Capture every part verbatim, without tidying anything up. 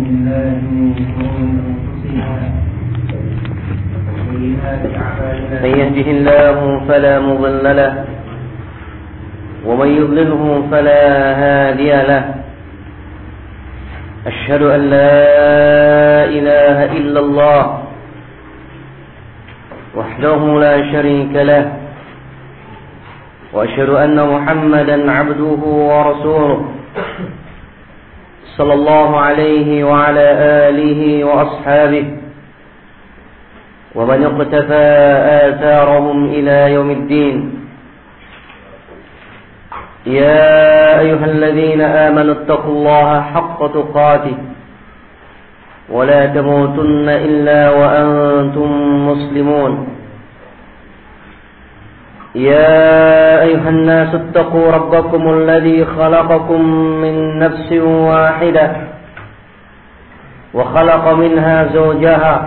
بالله من شرور أنفسنا وسيئات أعمالنا من يهده الله فلا مضل له ومن يضلله فلا هادي له أشهد أن لا إله إلا الله وحده لا شريك له وأشهد أن محمدا عبده ورسوله صلى الله عليه وعلى آله وأصحابه ومن اقتفى آثارهم إلى يوم الدين. يا أيها الذين آمنوا اتقوا الله حق تقاته ولا تموتن إلا وأنتم مسلمون. يا أيها الناس اتقوا ربكم الذي خلقكم من نفس واحدة وخلق منها زوجها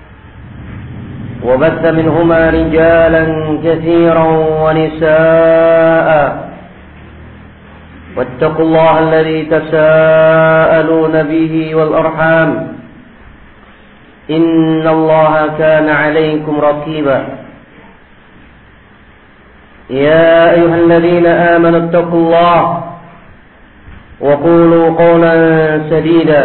وبث منهما رجالا كثيرا ونساء واتقوا الله الذي تساءلون به والأرحام إن الله كان عليكم رقيبا. يا أيها الذين آمنوا اتقوا الله وقولوا قولا سديدا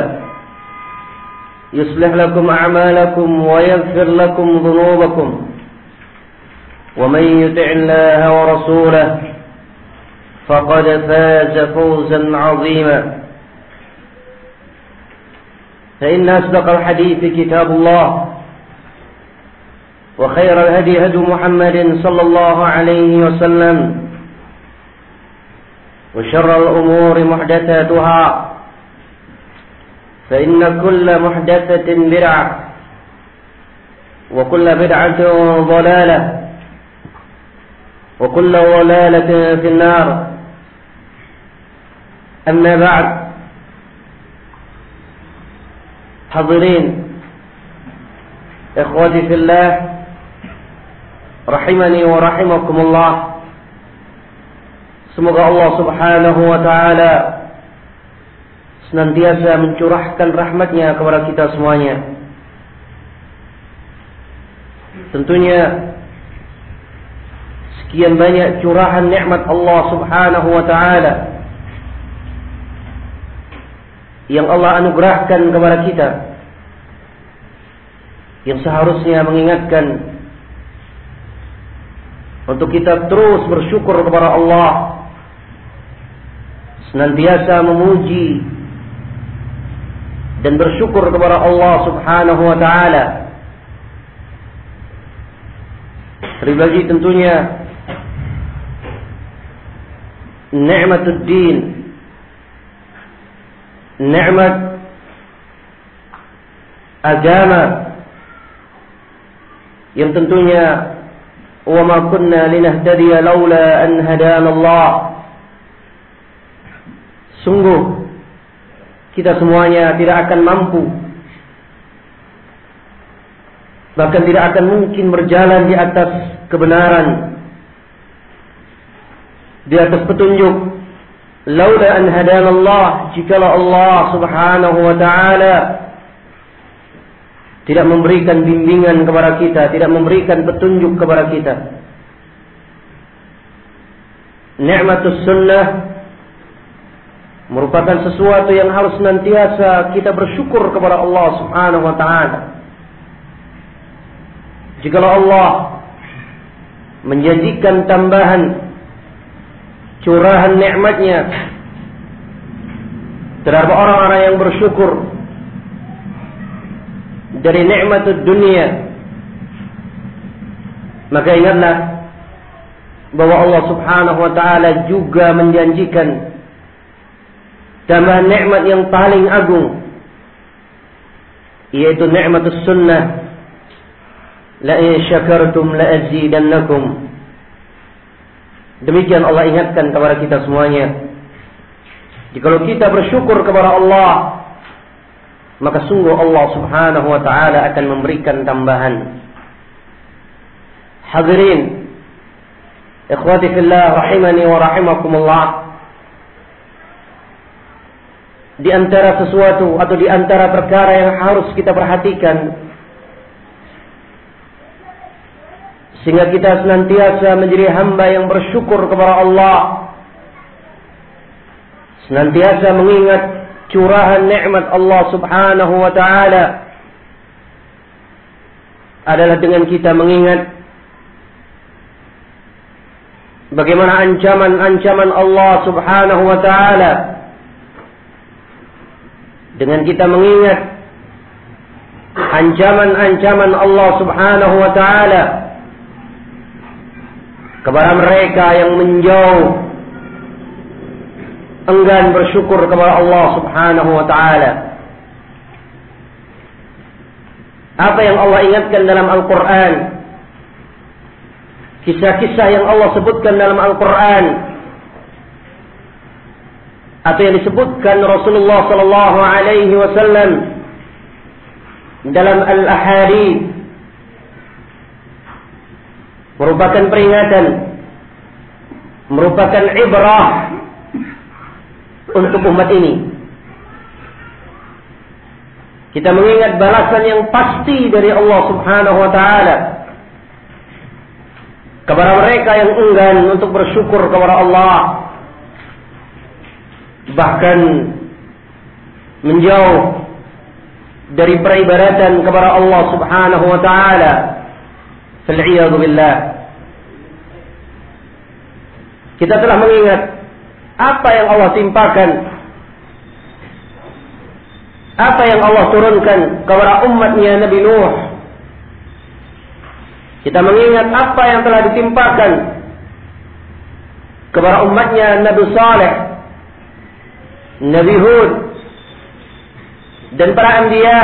يصلح لكم أعمالكم ويغفر لكم ذنوبكم ومن يطع الله ورسوله فقد فاز فوزا عظيما. فإن أصدق الحديث كتاب الله وخير الهدي هدي محمد صلى الله عليه وسلم وشر الأمور محدثاتها فإن كل محدثة بدعة وكل بدعة ضلالة وكل ضلالة في النار. أما بعد، حاضرين إخوتي في الله rahimani wa rahimakumullah. Semoga Allah subhanahu wa ta'ala senantiasa mencurahkan rahmatnya kepada kita semuanya. Tentunya sekian banyak curahan nikmat Allah subhanahu wa ta'ala yang Allah anugerahkan kepada kita, yang seharusnya mengingatkan untuk kita terus bersyukur kepada Allah, senantiasa memuji dan bersyukur kepada Allah subhanahu wa ta'ala. Terlebih lagi tentunya nikmatud din, nikmat agama yang tentunya wa ma kunna linahtadiya laula an hadana Allah. Sungguh kita semuanya tidak akan mampu, bahkan tidak akan mungkin berjalan di atas kebenaran, di atas petunjuk, laula an hadana Allah, jikalau Allah subhanahu wa ta'ala tidak memberikan bimbingan kepada kita, tidak memberikan petunjuk kepada kita. Nikmatus sunnah merupakan sesuatu yang harus senantiasa kita bersyukur kepada Allah subhanahu wa ta'ala. Jikalau Allah menjanjikan tambahan curahan nikmatnya terhadap orang-orang yang bersyukur dari nikmat dunia, maka ingatlah bahwa Allah subhanahu wa ta'ala juga menjanjikan tambahan nikmat yang paling agung, yaitu nikmatus sunnah. La in syakartum la azidannakum. Demikian Allah ingatkan kepada kita semuanya. Jikalau kita bersyukur kepada Allah, maka sungguh Allah subhanahu wa ta'ala akan memberikan tambahan. Hadirin ikhwati fillah rahimani wa rahimakumullah. di antara sesuatu atau di antara perkara yang harus kita perhatikan sehingga kita senantiasa menjadi hamba yang bersyukur kepada Allah, senantiasa mengingat curahan nikmat Allah Subhanahu wa taala, adalah dengan kita mengingat bagaimana ancaman-ancaman Allah Subhanahu wa taala, dengan kita mengingat ancaman-ancaman Allah Subhanahu wa taala kepada mereka yang menjauh, enggan bersyukur kepada Allah Subhanahu wa taala. Apa yang Allah ingatkan dalam Al-Quran, kisah-kisah yang Allah sebutkan dalam Al-Quran, atau yang disebutkan Rasulullah sallallahu alaihi wasallam dalam Al-Ahadits, merupakan peringatan, merupakan ibrah untuk umat ini. Kita mengingat balasan yang pasti dari Allah Subhanahu wa taala kepada mereka yang enggan untuk bersyukur kepada Allah, bahkan menjauh dari peribadatan kepada Allah Subhanahu wa taala. Fal'iyadu billah. Kita telah mengingat apa yang Allah timpakan, apa yang Allah turunkan kepada umatnya Nabi Nuh. Kita mengingat apa yang telah ditimpakan kepada umatnya Nabi Saleh, Nabi Hud, dan para anbiya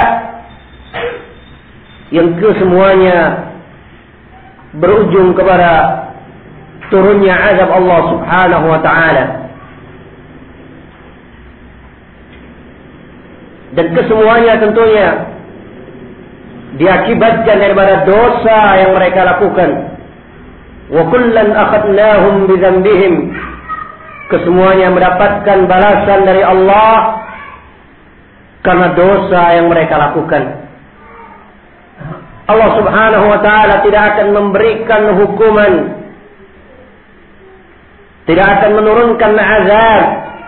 yang kesemuanya berujung kepada turunnya azab Allah Subhanahu wa taala. Dan kesemuanya tentunya diakibatkan daripada dosa yang mereka lakukan. Wa kullan akhadnahum bidzambihim. Kesemuanya mendapatkan balasan dari Allah karena dosa yang mereka lakukan. Allah Subhanahu wa taala tidak akan memberikan hukuman, tidak akan menurunkan azab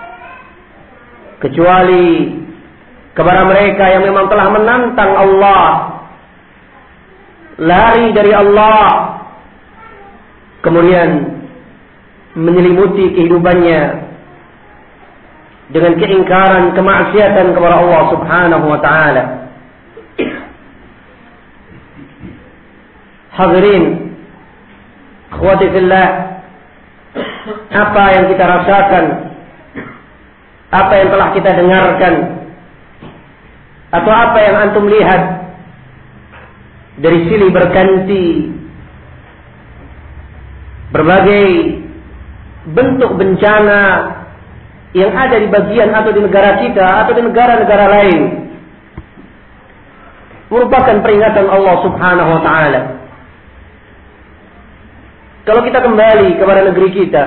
kecuali kepada mereka yang memang telah menantang Allah, lari dari Allah, kemudian menyelimuti kehidupannya dengan keingkaran, kemaksiatan kepada Allah Subhanahu wa taala. Hadirin, akhwati fillah, apa yang kita rasakan, apa yang telah kita dengarkan, atau apa yang antum lihat dari silih berganti berbagai bentuk bencana yang ada di bagian atau di negara kita atau di negara-negara lain, merupakan peringatan Allah Subhanahu wa taala. Kalau kita kembali kepada negeri kita,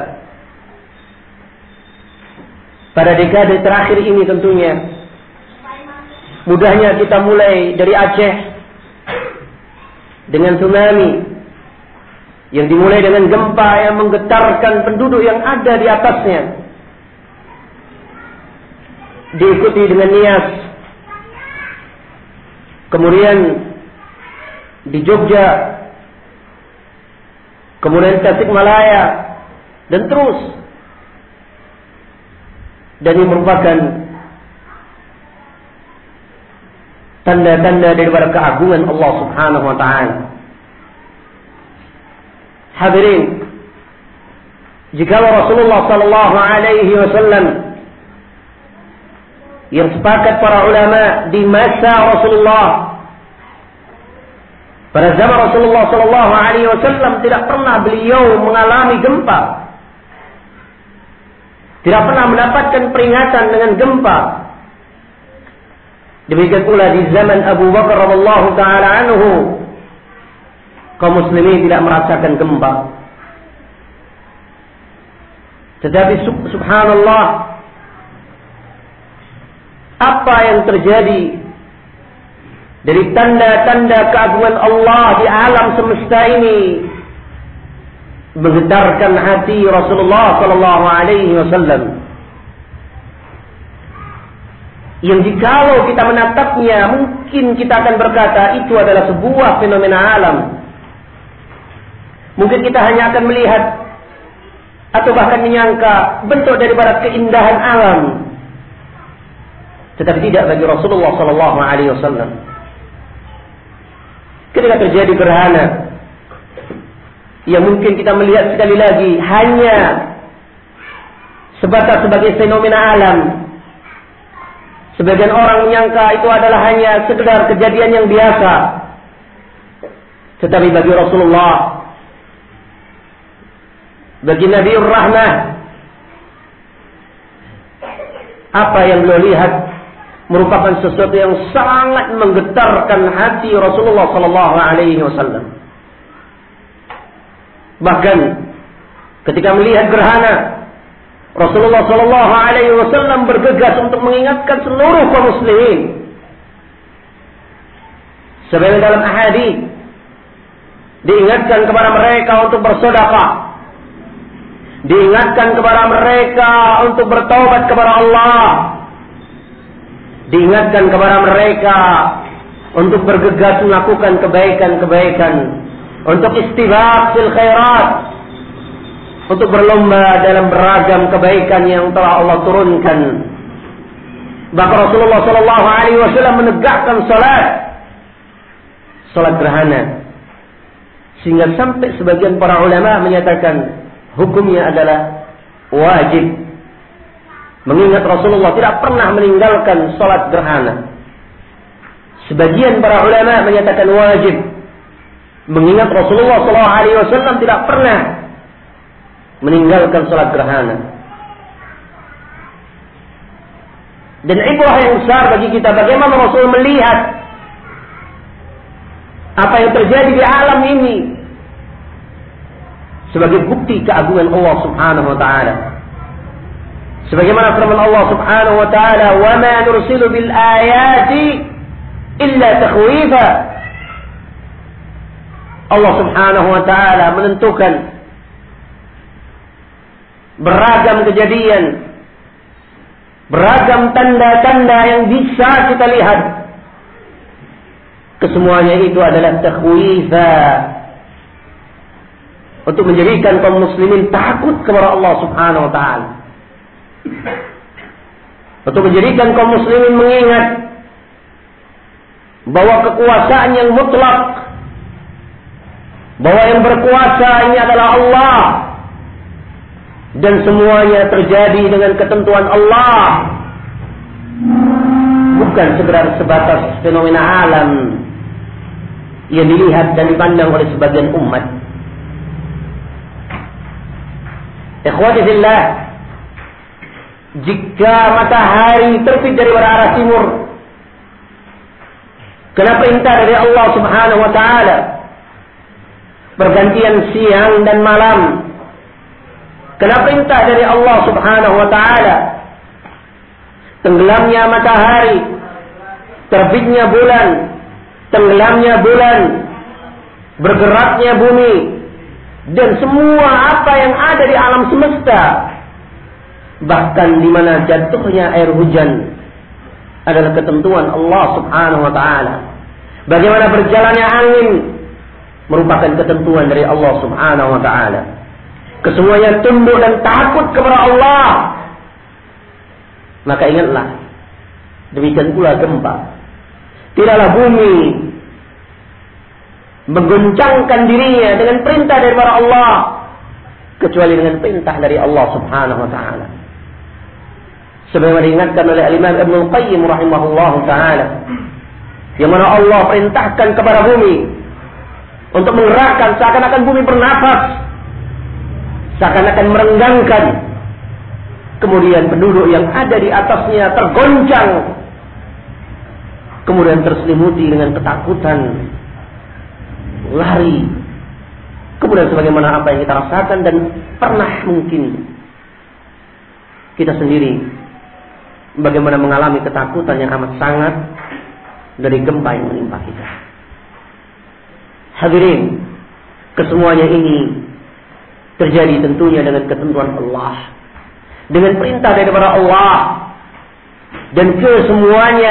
pada dekade terakhir ini tentunya, mudahnya kita mulai dari Aceh dengan tsunami yang dimulai dengan gempa yang menggetarkan penduduk yang ada di atasnya, diikuti dengan Nias, kemudian di Jogja, kemudian Tasikmalaya, dan terus. Dan ini merupakan tanda-tanda daripada keagungan Allah Subhanahu wa taala. Hadirin, jika Rasulullah sallallahu alaihi wasallam yang sepakat para ulama di masa Rasulullah, pada zaman Rasulullah sallallahu alaihi wasallam tidak pernah beliau mengalami gempa, tidak pernah mendapatkan peringatan dengan gempa. Demikian pula di zaman Abu Bakar radhiyallahu taala anhu, kaum muslimin tidak merasakan gempa. Tetapi subhanallah, apa yang terjadi dari tanda-tanda keagungan Allah di alam semesta ini menggetarkan hati Rasulullah sallallahu alaihi wasallam. Yang jikalau kita menatapnya, mungkin kita akan berkata itu adalah sebuah fenomena alam. Mungkin kita hanya akan melihat atau bahkan menyangka bentuk daripada keindahan alam. Tetapi tidak bagi Rasulullah sallallahu alaihi wasallam. Ketika terjadi gerhana, yang mungkin kita melihat sekali lagi hanya sebatas sebagai fenomena alam. Sebagian orang menyangka itu adalah hanya sekedar kejadian yang biasa. Tetapi bagi Rasulullah, bagi Nabiur Rahmah, apa yang beliau lihat merupakan sesuatu yang sangat menggetarkan hati Rasulullah sallallahu alaihi wasallam. Bahkan ketika melihat gerhana, Rasulullah sallallahu alaihi wasallam bergegas untuk mengingatkan seluruh kaum muslimin. Sebagaimana dalam hadis diingatkan kepada mereka untuk bersedekah, diingatkan kepada mereka untuk bertaubat kepada Allah, diingatkan kepada mereka untuk bergegas melakukan kebaikan-kebaikan, untuk istibaq fil khairat, untuk berlomba dalam beragam kebaikan yang telah Allah turunkan. Bahkan Rasulullah sallallahu alaihi wasallam menegakkan salat, salat gerhana, sehingga sampai sebagian para ulama menyatakan hukumnya adalah wajib. Mengingat Rasulullah tidak pernah meninggalkan salat gerhana. Sebagian para ulama menyatakan wajib, mengingat Rasulullah sallallahu alaihi wasallam tidak pernah meninggalkan salat gerhana. Dan ibrah yang besar bagi kita bagaimana Rasul melihat apa yang terjadi di alam ini sebagai bukti keagungan Allah Subhanahu wa taala. Sebagaimana firman Allah Subhanahu wa taala, "Wa ma nursilu bil ayati illa takhwifa." Allah Subhanahu wa taala menentukan beragam kejadian, beragam tanda-tanda yang bisa kita lihat. Kesemuanya itu adalah takhwifa, untuk menjadikan kaum muslimin takut kepada Allah Subhanahu wa taala. Untuk menjadikan kaum muslimin mengingat bahwa kekuasaan yang mutlak, bahwa yang berkuasa ini adalah Allah, dan semuanya terjadi dengan ketentuan Allah, bukan sekedar sebatas fenomena alam yang dilihat dan dipandang oleh sebagian umat. Ikhwati fillah, jika matahari terbit dari arah timur, karena perintah dari Allah Subhanahu wa taala, pergantian siang dan malam, karena perintah dari Allah Subhanahu wa taala, tenggelamnya matahari, terbitnya bulan, tenggelamnya bulan, bergeraknya bumi, dan semua apa yang ada di alam semesta, bahkan di mana jatuhnya air hujan, adalah ketentuan Allah Subhanahu wa taala. Bagaimana berjalannya angin merupakan ketentuan dari Allah Subhanahu wa taala. Kesemuanya tunduk dan takut kepada Allah. Maka ingatlah, demikian pula gempa. Tidaklah bumi mengguncangkan dirinya dengan perintah daripada Allah, kecuali dengan perintah dari Allah Subhanahu wa taala. Sebagaimana diingatkan oleh Imam Ibnu Qayyim rahimahullah taala, yang mana Allah perintahkan kepada bumi untuk menggerakkan, seakan-akan bumi bernafas, seakan-akan merenggangkan. Kemudian penduduk yang ada di atasnya tergoncang, kemudian terselimuti dengan ketakutan, lari. Kemudian sebagaimana apa yang kita rasakan dan pernah mungkin kita sendiri bagaimana mengalami ketakutan yang amat sangat dari gempa yang menimpa kita. Hadirin, kesemuanya ini terjadi tentunya dengan ketentuan Allah, dengan perintah daripada Allah, dan kesemuanya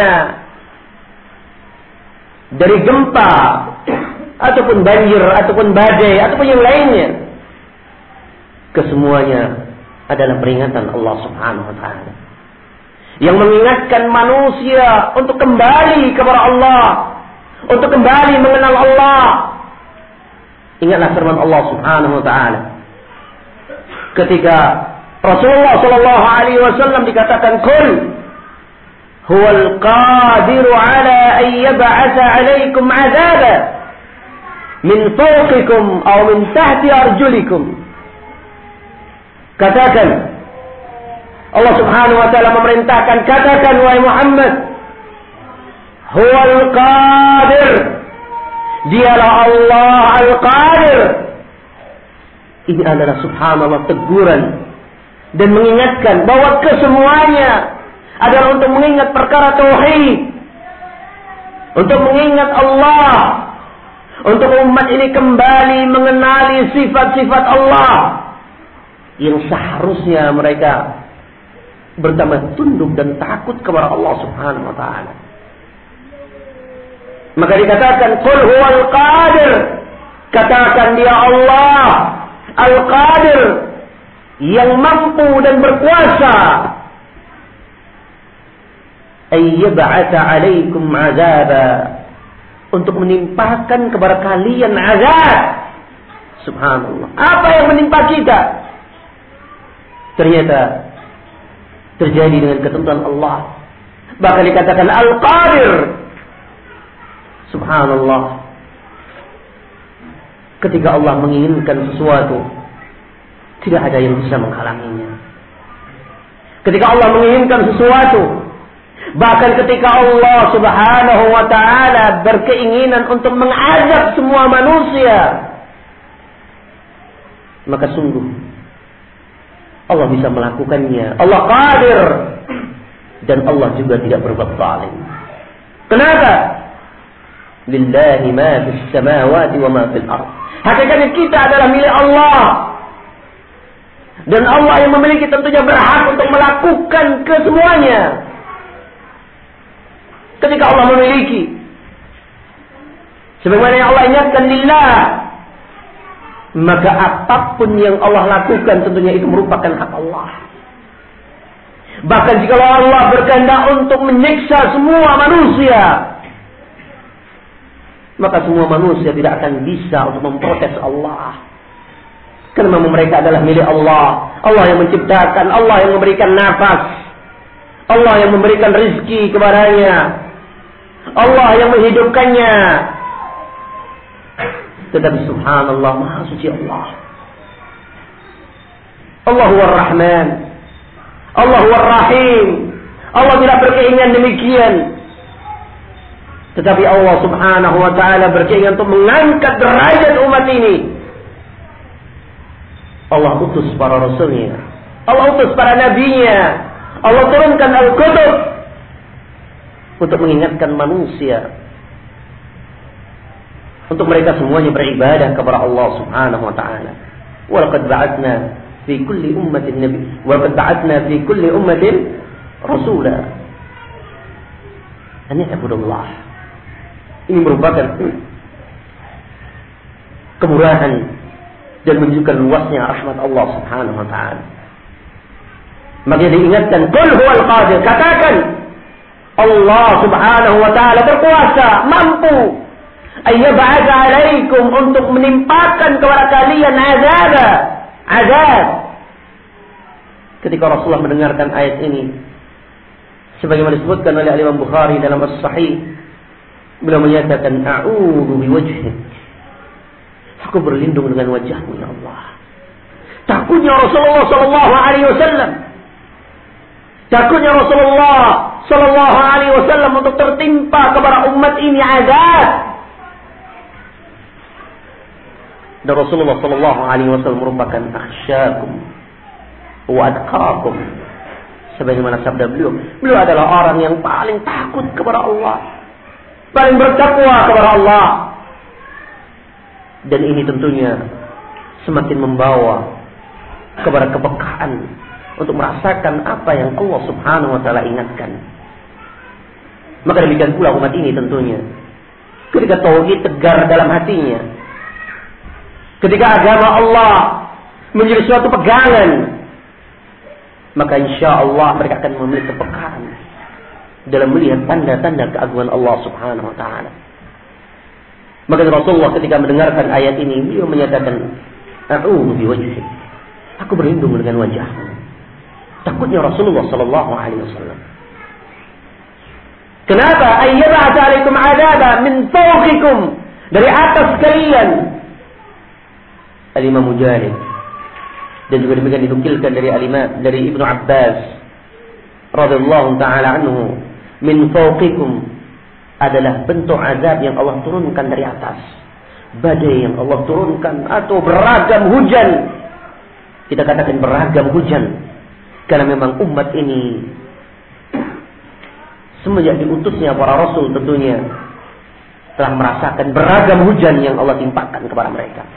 dari gempa ataupun banjir ataupun badai ataupun yang lainnya, kesemuanya adalah peringatan Allah Subhanahu wa taala yang mengingatkan manusia untuk kembali kepada Allah, untuk kembali mengenal Allah. Ingatlah firman Allah Subhanahu wa taala ketika Rasulullah sallallahu alaihi wasallam dikatakan, "Qul huwal qadiru ala an yab'atsa 'alaikum 'adzaba min fawqikum aw min tahti arjulikum." Katakan, Allah Subhanahu wa taala memerintahkan, katakan wahai Muhammad, huwal qadir, dialah Allah al-qadir. Ini adalah subhanallah teguran dan mengingatkan bahwa kesemuanya adalah untuk mengingat perkara tauhid, untuk mengingat Allah, untuk umat ini kembali mengenali sifat-sifat Allah yang seharusnya mereka bertambah tunduk dan takut kepada Allah Subhanahu wa taala. Maka dikatakan, qul huwal qadir, katakan dia Allah al-qadir, yang mampu dan berkuasa, ayyab'atsa 'alaikum 'adzaba, untuk menimpakan kepada kalian azab. Subhanallah. Apa yang menimpa kita ternyata terjadi dengan ketentuan Allah. Bahkan dikatakan al-qadir. Subhanallah. Ketika Allah menginginkan sesuatu, tidak ada yang bisa menghalanginya. Ketika Allah menginginkan sesuatu, bahkan ketika Allah Subhanahu wa taala berkeinginan untuk mengazab semua manusia, maka sungguh Allah bisa melakukannya. Allah qadir, dan Allah juga tidak berbuat zalim. Kenapa? Lillahi ma fis samawati wa ma fil ardh. Hakikatnya kita adalah milik Allah, dan Allah yang memiliki tentunya berhak untuk melakukan kesemuanya. Ketika Allah memiliki, sebagaimana yang Allah ingatkan lillah, maka apapun yang Allah lakukan tentunya itu merupakan hak Allah. Bahkan jika Allah berkehendak untuk menyiksa semua manusia, maka semua manusia tidak akan bisa untuk memprotes Allah. Karena mereka adalah milik Allah. Allah yang menciptakan, Allah yang memberikan nafas, Allah yang memberikan rezeki kepadanya, Allah yang menghidupkannya. Tetapi subhanallah, maha suci Allah. Allah huwa Rahman, Allah huwa Rahim. Allah tidak berkeinginan demikian. Tetapi Allah Subhanahu wa taala berkeinginan untuk mengangkat derajat umat ini. Allah utus para rasulnya, Allah utus para nabinya, Allah turunkan Al-Qutub untuk mengingatkan manusia, untuk mereka semuanya beribadah kepada Allah Subhanahu wa taala. Wa laqad ba'atsna fi kulli ummatin nabiy, wa laqad ba'atsna fi kulli ummatin rasula an ya'budullah. Ini merupakan kemurahan dan menunjukkan luasnya rahmat Allah Subhanahu wa taala. Maka diingatkan, qul huwal qadir, katakan Allah Subhanahu wa taala berkuasa, mampu ayyab'atsa 'alaikum, untuk menimpakan kepada kalian azab, azab. Ketika Rasulullah mendengarkan ayat ini, sebagaimana disebutkan oleh Imam Bukhari dalam As-Sahih, beliau menyatakan, a'udzu biwajhik, aku berlindung dengan wajahmu ya Allah. Takutnya Rasulullah sallallahu alaihi wasallam, takutnya Rasulullah sallallahu alaihi wasallam untuk tertimpa kepada umat ini azab. Dan Rasulullah sallallahu alaihi wasallam merupakan akhsyakum wa atqakum, Sebagaimana sabda beliau, beliau adalah orang yang paling takut kepada Allah, paling bertakwa kepada Allah. Dan ini tentunya semakin membawa kepada kepekaan untuk merasakan apa yang Allah Subhanahu wa taala ingatkan. Maka demikian pula umat ini tentunya, ketika tauhid tegar dalam hatinya, ketika agama Allah menjadi suatu pegangan, maka insya Allah mereka akan memiliki kepekaan dalam melihat tanda-tanda keagungan Allah Subhanahu wa taala. Maka Rasulullah ketika mendengarkan ayat ini, beliau menyatakan, "A'udzu biwajhik." Aku berlindung dengan wajahmu. Takutnya Rasulullah sallallahu alaihi wasallam. Kenapa? Ayyab'atsa 'alaikum 'adzaba min fawqikum, dari atas kalian. Al-Imam Mujahid dan juga demikian dinukilkan dari Al-Imam dari Ibnu Abbas radhiyallahu taala anhu, min fawqikum adalah bentuk azab yang Allah turunkan dari atas, badai yang Allah turunkan, atau beragam hujan. Kita katakan beragam hujan karena memang umat ini semenjak diutusnya para rasul tentunya telah merasakan beragam hujan yang Allah timpakan kepada mereka.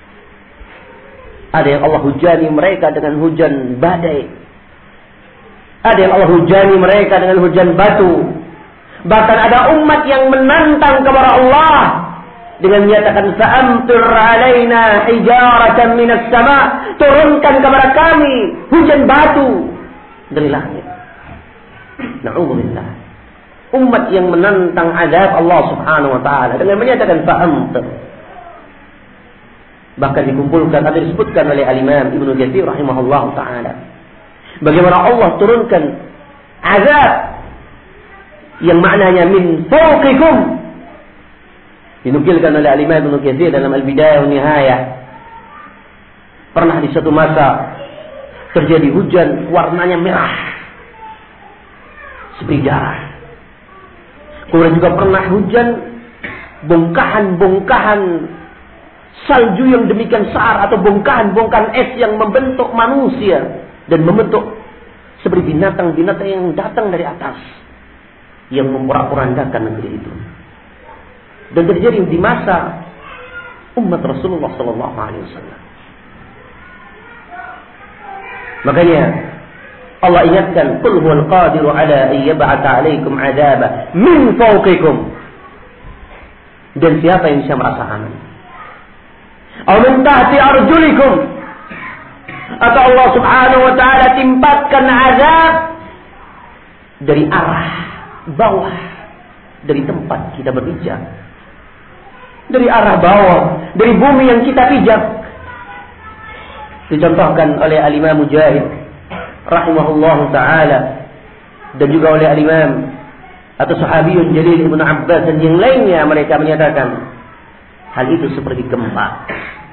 Ada yang Allah hujani mereka dengan hujan badai, ada yang Allah hujani mereka dengan hujan batu. Bahkan ada umat yang menantang kepada Allah dengan menyatakan, "Fa'amtir 'alaina hijaratan minas sama'." Turunkan kepada kami hujan batu dari langit. Na'udzubillah. Umat yang menantang azab Allah Subhanahu wa taala dengan menyatakan fa'amtir. Bahkan dikumpulkan atau disebutkan oleh Al-Imam Ibnu Katsir rahimahullah taala, bagaimana Allah turunkan azab yang maknanya min fawqikum. Dinukilkan oleh Al-Imam Ibnu Katsir dalam Al-Bidayah wa Nihayah. Pernah di suatu masa terjadi hujan warnanya merah seperti darah. Kemudian juga pernah hujan bongkahan-bongkahan salju yang demikian besar, atau bongkahan-bongkahan es yang membentuk manusia dan membentuk seperti binatang-binatang yang datang dari atas yang memporak-porandakan negeri itu. Dan terjadi di masa umat Rasulullah sallallahu alaihi wasallam. Makanya Allah ingatkan, "Qul huwal qadiru ala an yab'atsa 'alaikum 'adzaba min fawqikum." Dan siapa yang bisa merasakan? Aw min tahti arjulikum, atau Allah Subhanahu wa taala timpakan azab dari arah bawah, dari tempat kita berpijak, dari arah bawah, dari bumi yang kita pijak. Dicontohkan oleh Al-Imam Mujahid rahimahullahu taala dan juga oleh Al-Imam atau sahabiyun jalil Ibnu Abbas dan yang lainnya, mereka menyatakan hal itu seperti gempa.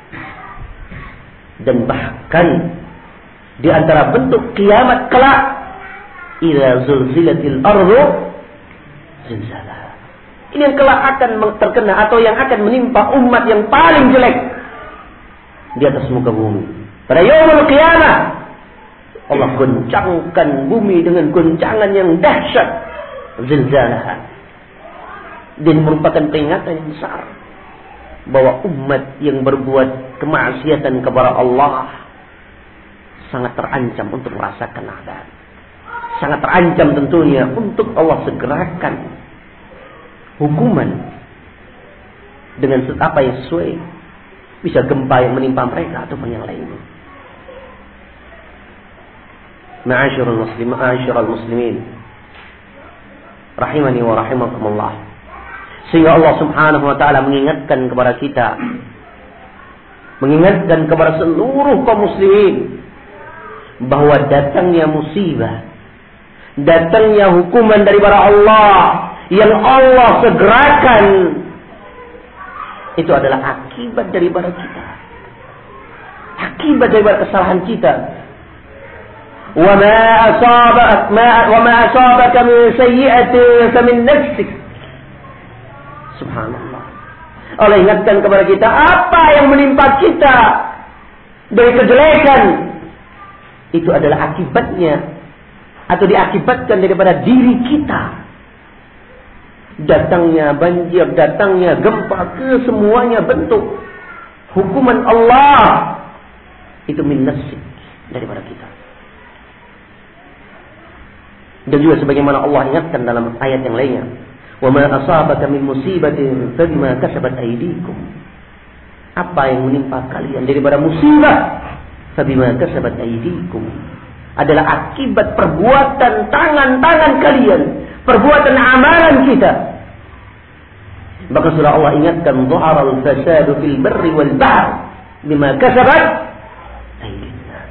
Dan bahkan di antara bentuk kiamat kelak, idza zulzilatil ardu zilzalaha. Ini yang kelak akan terkena atau yang akan menimpa umat yang paling jelek di atas muka bumi. Pada yaumul qiyamah Allah goncangkan bumi dengan goncangan yang dahsyat, zilzalaha. Dan merupakan peringatan yang besar bahwa umat yang berbuat kemaksiatan kepada Allah sangat terancam untuk merasakan azab. Sangat terancam tentunya untuk Allah segerakan hukuman dengan apa yang sesuai. Bisa gempa yang menimpa mereka ataupun yang lainnya. Ma'asyiral muslimin, ma'asyiral muslimin, rahimani wa rahimakumullah. Sehingga Allah Subhanahu wa taala mengingatkan kepada kita, mengingatkan kepada seluruh kaum muslimin bahwa datangnya musibah, datangnya hukuman daripada Allah yang Allah segerakan, itu adalah akibat daripada kita, akibat daripada kesalahan kita. Wa ma asabaka wa ma asabaka min sayyi'atin fa min nafsik. Subhanallah. Allah ingatkan kepada kita, apa yang menimpa kita dari kejelekan itu adalah akibatnya atau diakibatkan daripada diri kita. Datangnya banjir, datangnya gempa, kesemuanya bentuk hukuman Allah. Itu min nafsik, daripada kita. Dan juga sebagaimana Allah ingatkan dalam ayat yang lainnya, wa ma asabaka min musibatin fabima kasabat aydikum. Apa yang menimpa kalian daripada musibah, fabima kasabat aydikum, adalah akibat perbuatan tangan-tangan kalian, perbuatan amalan kita. Maka surah Allah ingatkan, dhaharal fasadu fil barri wal bahr bima kasabat aydin nas.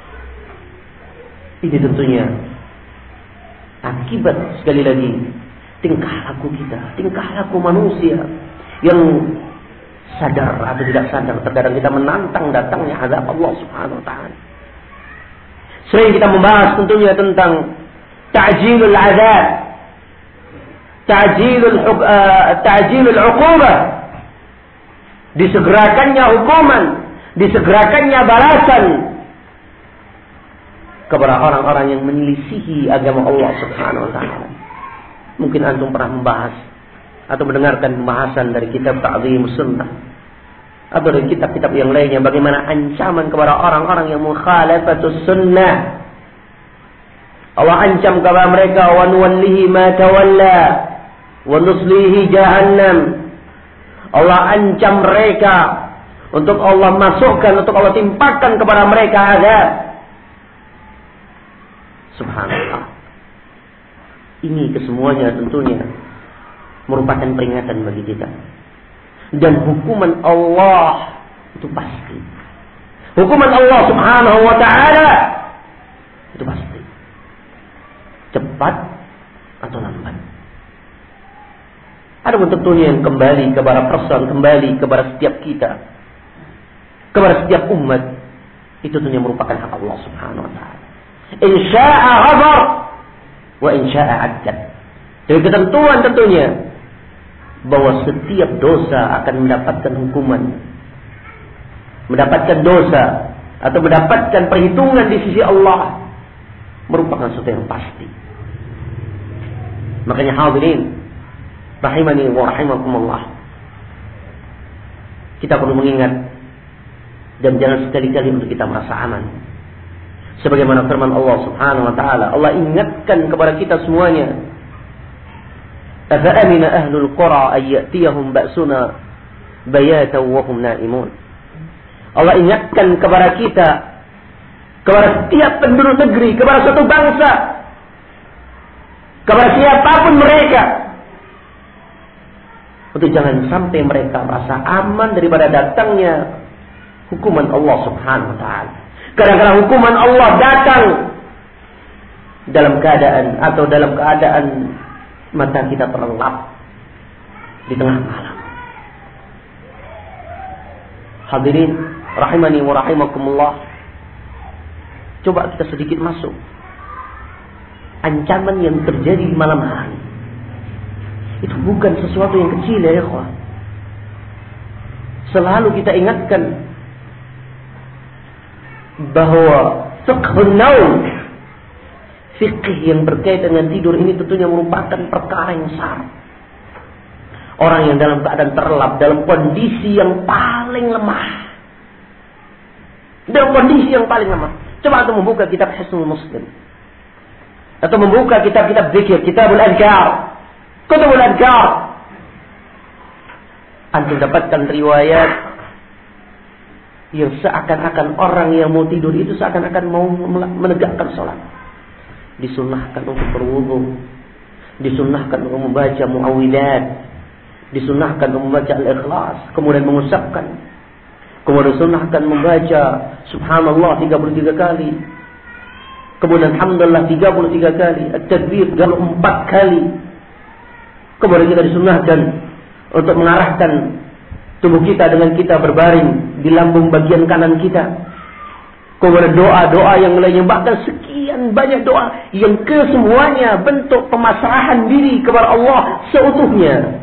Ini tentunya akibat, sekali lagi, tingkah laku kita, tingkah laku manusia yang sadar atau tidak sadar, terkadang kita menantang datangnya azab Allah Subhanahu wa taala. Sering kita membahas tentunya tentang ta'jilul azab, ta'jilul uh, ta'jilul 'uqubah, disegerakannya hukuman, disegerakannya balasan kepada orang-orang yang menyelisihi agama Allah Subhanahu wa taala. Mungkin antum pernah membahas atau mendengarkan pembahasan dari kitab Ta'dhimus Sunnah atau dari kitab-kitab yang lainnya, bagaimana ancaman kepada orang-orang yang mukhalafatus sunnah. Allah ancam kepada mereka, wa nuwallihi ma tawalla wa nuslihi jahannam. Allah ancam mereka, untuk Allah masukkan, untuk Allah timpakan kepada mereka azab. Subhanallah. Ini kesemuanya tentunya merupakan peringatan bagi kita. Dan hukuman Allah itu pasti. Hukuman Allah Subhanahu wa taala itu pasti. Cepat atau lambat. Ada pun tentunya yang kembali kepada person, kembali kepada setiap kita, kepada setiap umat, itu tentunya merupakan hak Allah Subhanahu wa taala. In syaa'a ghafar wa in syaa'a 'adzab. Jadi ketentuan tentunya bahwa setiap dosa akan mendapatkan hukuman, mendapatkan dosa atau mendapatkan perhitungan di sisi Allah, merupakan sesuatu yang pasti. Makanya hadirin rahimani wa rahimakumullah, kita perlu mengingat dan jangan sekali-kali untuk kita merasa aman. Sebagaimana firman Allah Subhanahu wa taala, Allah ingatkan kepada kita semuanya, afa amina ahlul qura ay ya'tiyahum ba'suna bayatan wa hum na'imun. Allah ingatkan kepada kita, kepada setiap penduduk negeri, kepada suatu bangsa, kepada siapapun mereka, untuk jangan sampai mereka merasa aman daripada datangnya hukuman Allah Subhanahu wa taala. Kadang-kadang hukuman Allah datang dalam keadaan atau dalam keadaan mata kita terlelap di tengah malam. Hadirin rahimani wa rahimakumullah, coba kita sedikit masuk ancaman yang terjadi di malam hari. Itu bukan sesuatu yang kecil ya ikhwah. Selalu kita ingatkan bahwa fiqhun naum, fikih yang berkaitan dengan tidur ini tentunya merupakan perkara yang besar. Orang yang dalam keadaan terlelap, dalam kondisi yang paling lemah, dalam kondisi yang paling lemah. Coba untuk membuka kitab Hisnul Muslim, atau membuka kitab-kitab zikir, Kitabul Adhkar, Kutubul Adhkar, antum dapatkan riwayat yang seakan-akan orang yang mau tidur itu seakan-akan mau menegakkan sholat. Disunnahkan untuk berwudu, disunnahkan untuk membaca muawwidat, disunnahkan untuk membaca al-ikhlas, kemudian mengusapkan, kemudian disunnahkan membaca subhanallah tiga puluh tiga kali, kemudian alhamdulillah tiga puluh tiga kali, at-takbir tiga puluh empat kali. Kemudian kita disunnahkan untuk mengarahkan tubuh kita dengan kita berbaring di lambung bagian kanan kita. Kemudian doa-doa yang lainnya, bahkan sekian banyak doa yang kesemuanya bentuk pemasrahan diri kepada Allah seutuhnya.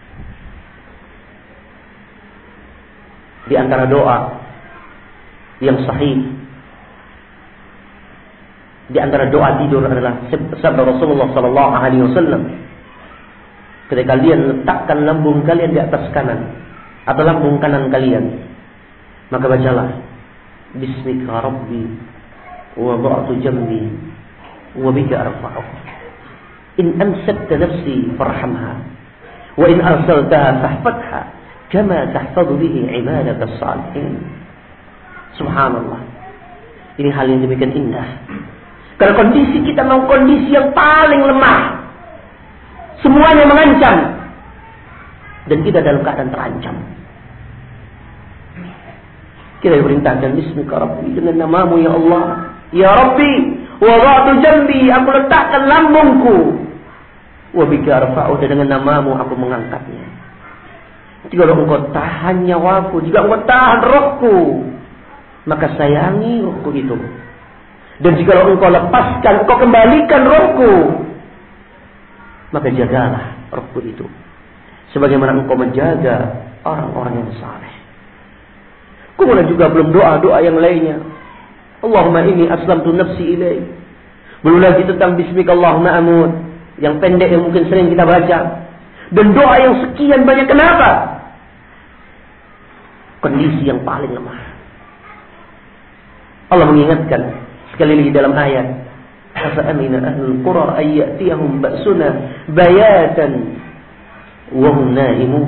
Di antara doa yang sahih Di antara doa tidur adalah sabda Rasulullah sallallahu alaihi wasallam. Ketika kalian letakkan lambung kalian di atas kanan atau lambung kanan kalian, maka bacalah Bismika Rabbi wa wada'tu jambi wa bika arfa'u. In amsakta nafsi farhamha wa in arsaltaha fahfadha kama tahfadhu bihi ibadaka as-salihin. Subhanallah. Ini hal yang demikian indah. Karena kondisi kita memang kondisi yang paling lemah. Semuanya mengancam. Dan kita dalam keadaan terancam. Kita diperintahkan Bismika Rabbi, dengan namamu ya Allah. Ya Rabbi, wada'tu jambi, aku letakkan lambungku. Wa bika arfa'u, dengan namamu aku mengangkatnya. Jika engkau tahan nyawaku, jika engkau tahan rohku, maka sayangi rohku itu. Dan jika engkau lepaskan, engkau kembalikan rohku, maka jagalah rohku itu sebagaimana engkau menjaga orang-orang yang saleh. Kemudian juga belum doa-doa yang lainnya. Allahumma inni aslamtu nafsi ilaik. Belum lagi tentang bismika Allahumma amut, yang pendek yang mungkin sering kita baca. Dan doa yang sekian banyak. Kenapa? Kondisi yang paling lemah. Allah mengingatkan sekali lagi dalam ayat, Afa amina ahlul qura ay ya'tiyahum ba'suna bayatan wa hum naimun.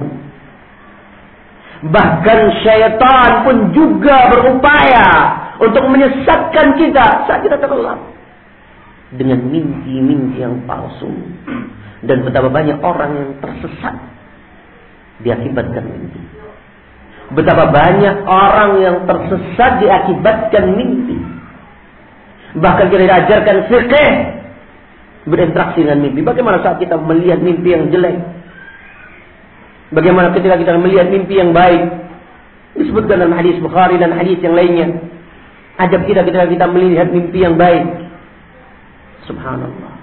Bahkan syaitan pun juga berupaya untuk menyesatkan kita saat kita terlelap dengan mimpi-mimpi yang palsu. Dan betapa banyak orang yang tersesat diakibatkan mimpi. Betapa banyak orang yang tersesat diakibatkan mimpi. Bahkan kita diajarkan fikih berinteraksi dengan mimpi. Bagaimana saat kita melihat mimpi yang jelek? Bagaimana ketika kita melihat mimpi yang baik? Disebutkan dalam hadis Bukhari dan hadis yang lainnya. Adab kita ketika kita melihat mimpi yang baik. Subhanallah.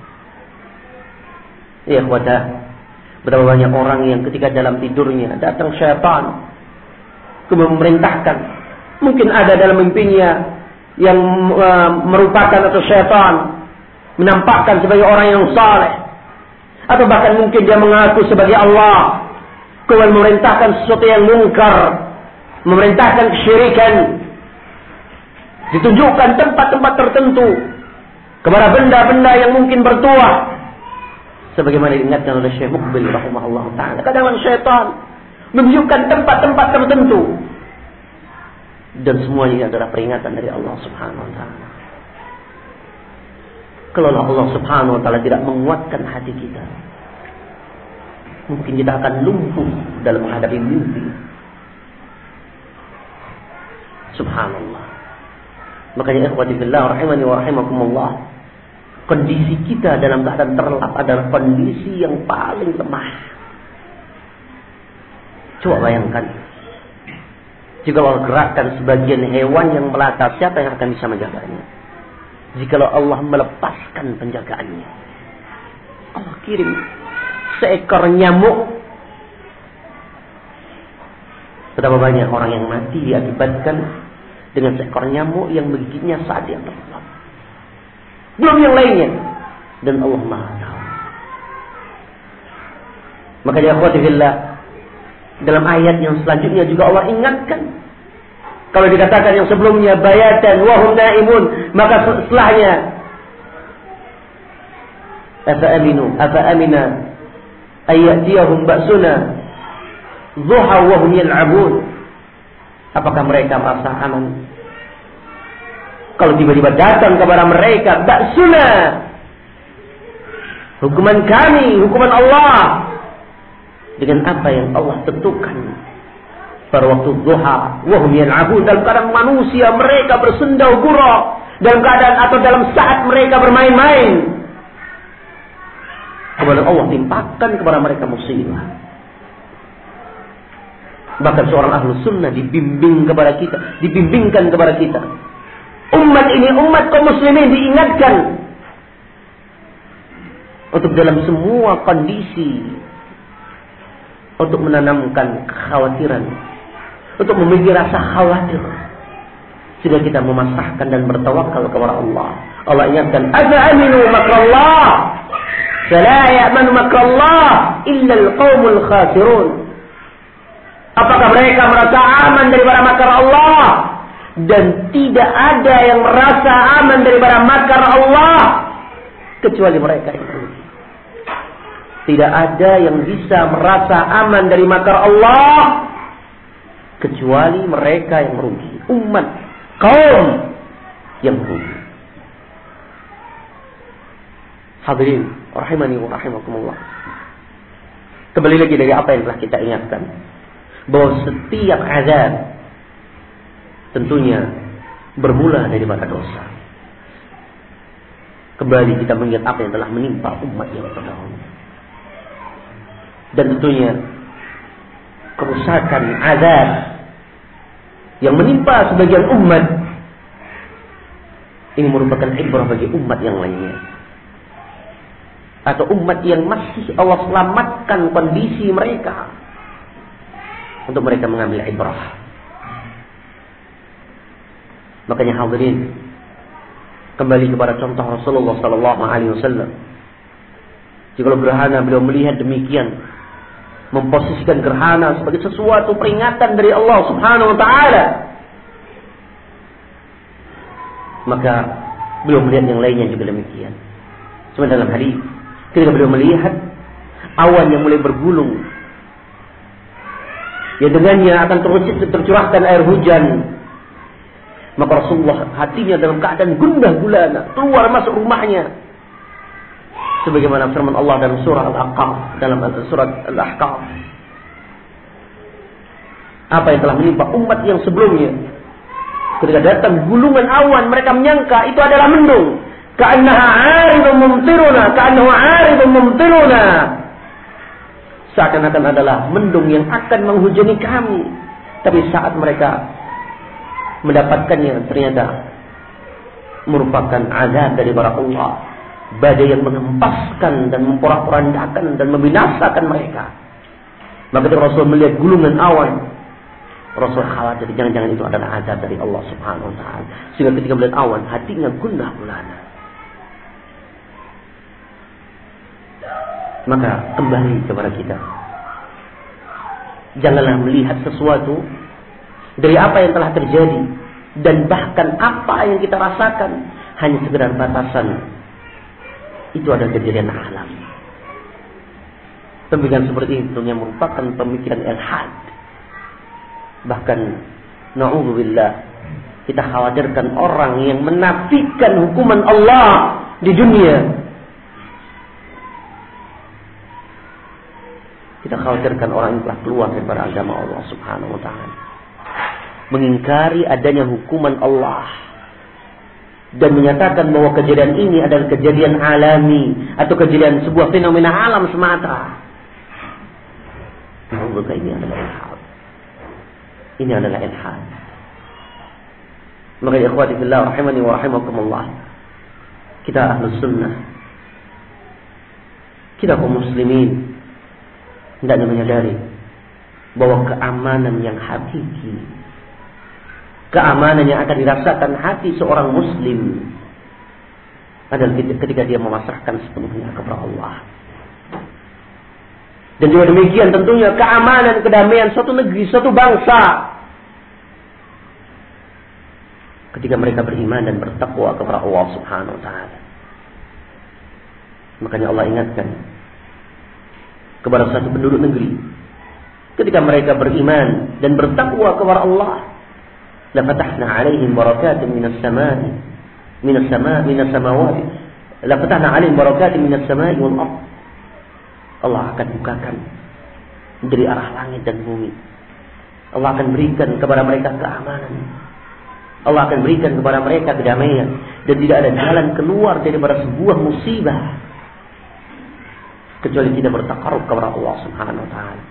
Ya ikhwatah, betapa banyak orang yang ketika dalam tidurnya datang syaitan kemudian memerintahkan. Mungkin ada dalam mimpinya yang uh, merupakan atau syaitan menampakkan sebagai orang yang saleh, atau bahkan mungkin dia mengaku sebagai Allah, kemudian memerintahkan sesuatu yang mungkar, memerintahkan kesyirikan, ditunjukkan tempat-tempat tertentu kepada benda-benda yang mungkin bertuah, sebagaimana diingatkan oleh Syekh Muqbil rahimahullah taala. Kadang syaitan menunjukkan tempat-tempat tertentu. Dan semuanya ini adalah peringatan dari Allah Subhanahu wa taala. Kalau Allah Subhanahu wa taala tidak menguatkan hati kita, mungkin kita akan lumpuh dalam menghadapi mimpi. Subhanallah. Makanya ikhwati fillah rahimani wa rahimakumullah, kondisi kita dalam keadaan terlelap adalah kondisi yang paling lemah. Coba bayangkan, jika Allah gerakkan sebagian hewan yang melata, siapa yang akan bisa menjaganya? Jikalau Allah melepaskan penjagaannya, Allah kirim seekor nyamuk. Betapa banyak orang yang mati diakibatkan dengan seekor nyamuk yang menggigitnya saat dia terlelap. Belum yang lainnya. Dan Allah Maha tahu. Makanya akhwati fillah, dalam ayat yang selanjutnya juga Allah ingatkan. Kalau dikatakan yang sebelumnya bayatan wa hum naimun, maka setelahnya afa aminu afa amina ayyatiyahum ba'suna dhuha wa hum yal'abun. Apakah mereka merasa aman kalau tiba-tiba datang kepada mereka ba'suna, hukuman kami, hukuman Allah, dengan apa yang Allah tentukan pada waktu duha, wa hum yal'abun, dalam keadaan manusia mereka bersendau gurau, dalam keadaan atau dalam saat mereka bermain-main, kemudian Allah timpakan kepada mereka musibah. Bahkan seorang ahlu sunnah dibimbing kepada kita, dibimbingkan kepada kita, umat ini, umat kaum muslimin diingatkan untuk dalam semua kondisi untuk menanamkan kekhawatiran, untuk memiliki rasa khawatir, sehingga kita memasrahkan dan bertawakal kepada Allah. Allah ingatkan, "Afa aminu makrallah, fala ya'manu makrallah illa al-qaumul khasirun." Apakah mereka merasa aman daripada makar Allah? Dan tidak ada yang merasa aman daripada makar Allah kecuali mereka yang rugi. Tidak ada yang bisa merasa aman dari makar Allah kecuali mereka yang merugi. Umat, kaum yang merugi. Hadirin rahimani wa rahimakumullah. Kembali lagi dari apa yang telah kita ingatkan, bahwa setiap azab tentunya bermula daripada dosa. Kembali kita mengingat apa yang telah menimpa umat yang terdahulu. Dan tentunya kerusakan azab yang menimpa sebagian umat ini merupakan ibrah bagi umat yang lainnya, atau umat yang masih Allah selamatkan kondisi mereka untuk mereka mengambil ibrah. Makanya hadirin, kembali kepada contoh Rasulullah sallallahu alaihi wasallam. Jika gerhana beliau melihat demikian, memposisikan gerhana sebagai sesuatu peringatan dari Allah Subhanahu wa taala, maka beliau melihat yang lainnya juga demikian. Cuma dalam hadis, ketika beliau melihat awan yang mulai bergulung, yang dengannya akan tercurahkan air hujan, maka Rasulullah hatinya dalam keadaan gundah gulana, keluar masuk rumahnya. Sebagaimana firman Allah dalam surah Al-Ahqaf, dalam surat Al-Ahqaf. Apa yang telah menimpa umat yang sebelumnya. Ketika datang gulungan awan, mereka menyangka itu adalah mendung. Ka'annaha 'aridun mumtiruna, ka'annahu 'aridun mumtiruna. Seakan-akan adalah mendung yang akan menghujani kami. Tapi saat mereka mendapatkannya, ternyata merupakan azab dari para Allah, badai yang mengempaskan dan memporak-porandakan dan membinasakan mereka. Maka ketika Rasul melihat gulungan awan, Rasul khawatir jangan-jangan itu adalah azab dari Allah Subhanahu wa taala. Sehingga ketika melihat awan, hatinya gundah gulana. Maka kembali kepada kita, janganlah melihat sesuatu dari apa yang telah terjadi, dan bahkan apa yang kita rasakan hanya sekedar batasan. Itu adalah kejadian alam. Pemikiran seperti itu yang merupakan pemikiran ilhad. Bahkan na'udzubillah, kita khawatirkan orang yang menafikan hukuman Allah di dunia. Kita khawatirkan orang yang telah keluar daripada agama Allah Subhanahu wa taala, mengingkari adanya hukuman Allah dan menyatakan bahwa kejadian ini adalah kejadian alami atau kejadian sebuah fenomena alam semata. Maka ini adalah ilhad. Ini adalah ilhad. Maka ya ikhwati fillah rahimani wa rahimakumullah, kita ahlus sunnah, kita kaum muslimin hendaknya menyadari bahwa keamanan yang hakiki, keamanan yang akan dirasakan hati seorang muslim adalah ketika dia memasrahkan sepenuhnya kepada Allah. Dan juga demikian tentunya keamanan, kedamaian suatu negeri, suatu bangsa, ketika mereka beriman dan bertakwa kepada Allah Subhanahu wa taala. Makanya Allah ingatkan kepada satu penduduk negeri, ketika mereka beriman dan bertakwa kepada Allah, la fatahna 'alaihim barakatin minas samai minas sama minas samawati la fatahna 'alaihim barakatin minas samai wal ardh. Allah akan bukakan dari arah langit dan bumi. Allah akan berikan kepada mereka keamanan. Allah akan berikan kepada mereka kedamaian, dan tidak ada jalan keluar daripada sebuah musibah kecuali kita bertakarrub kepada Allah Subhanahu wa taala.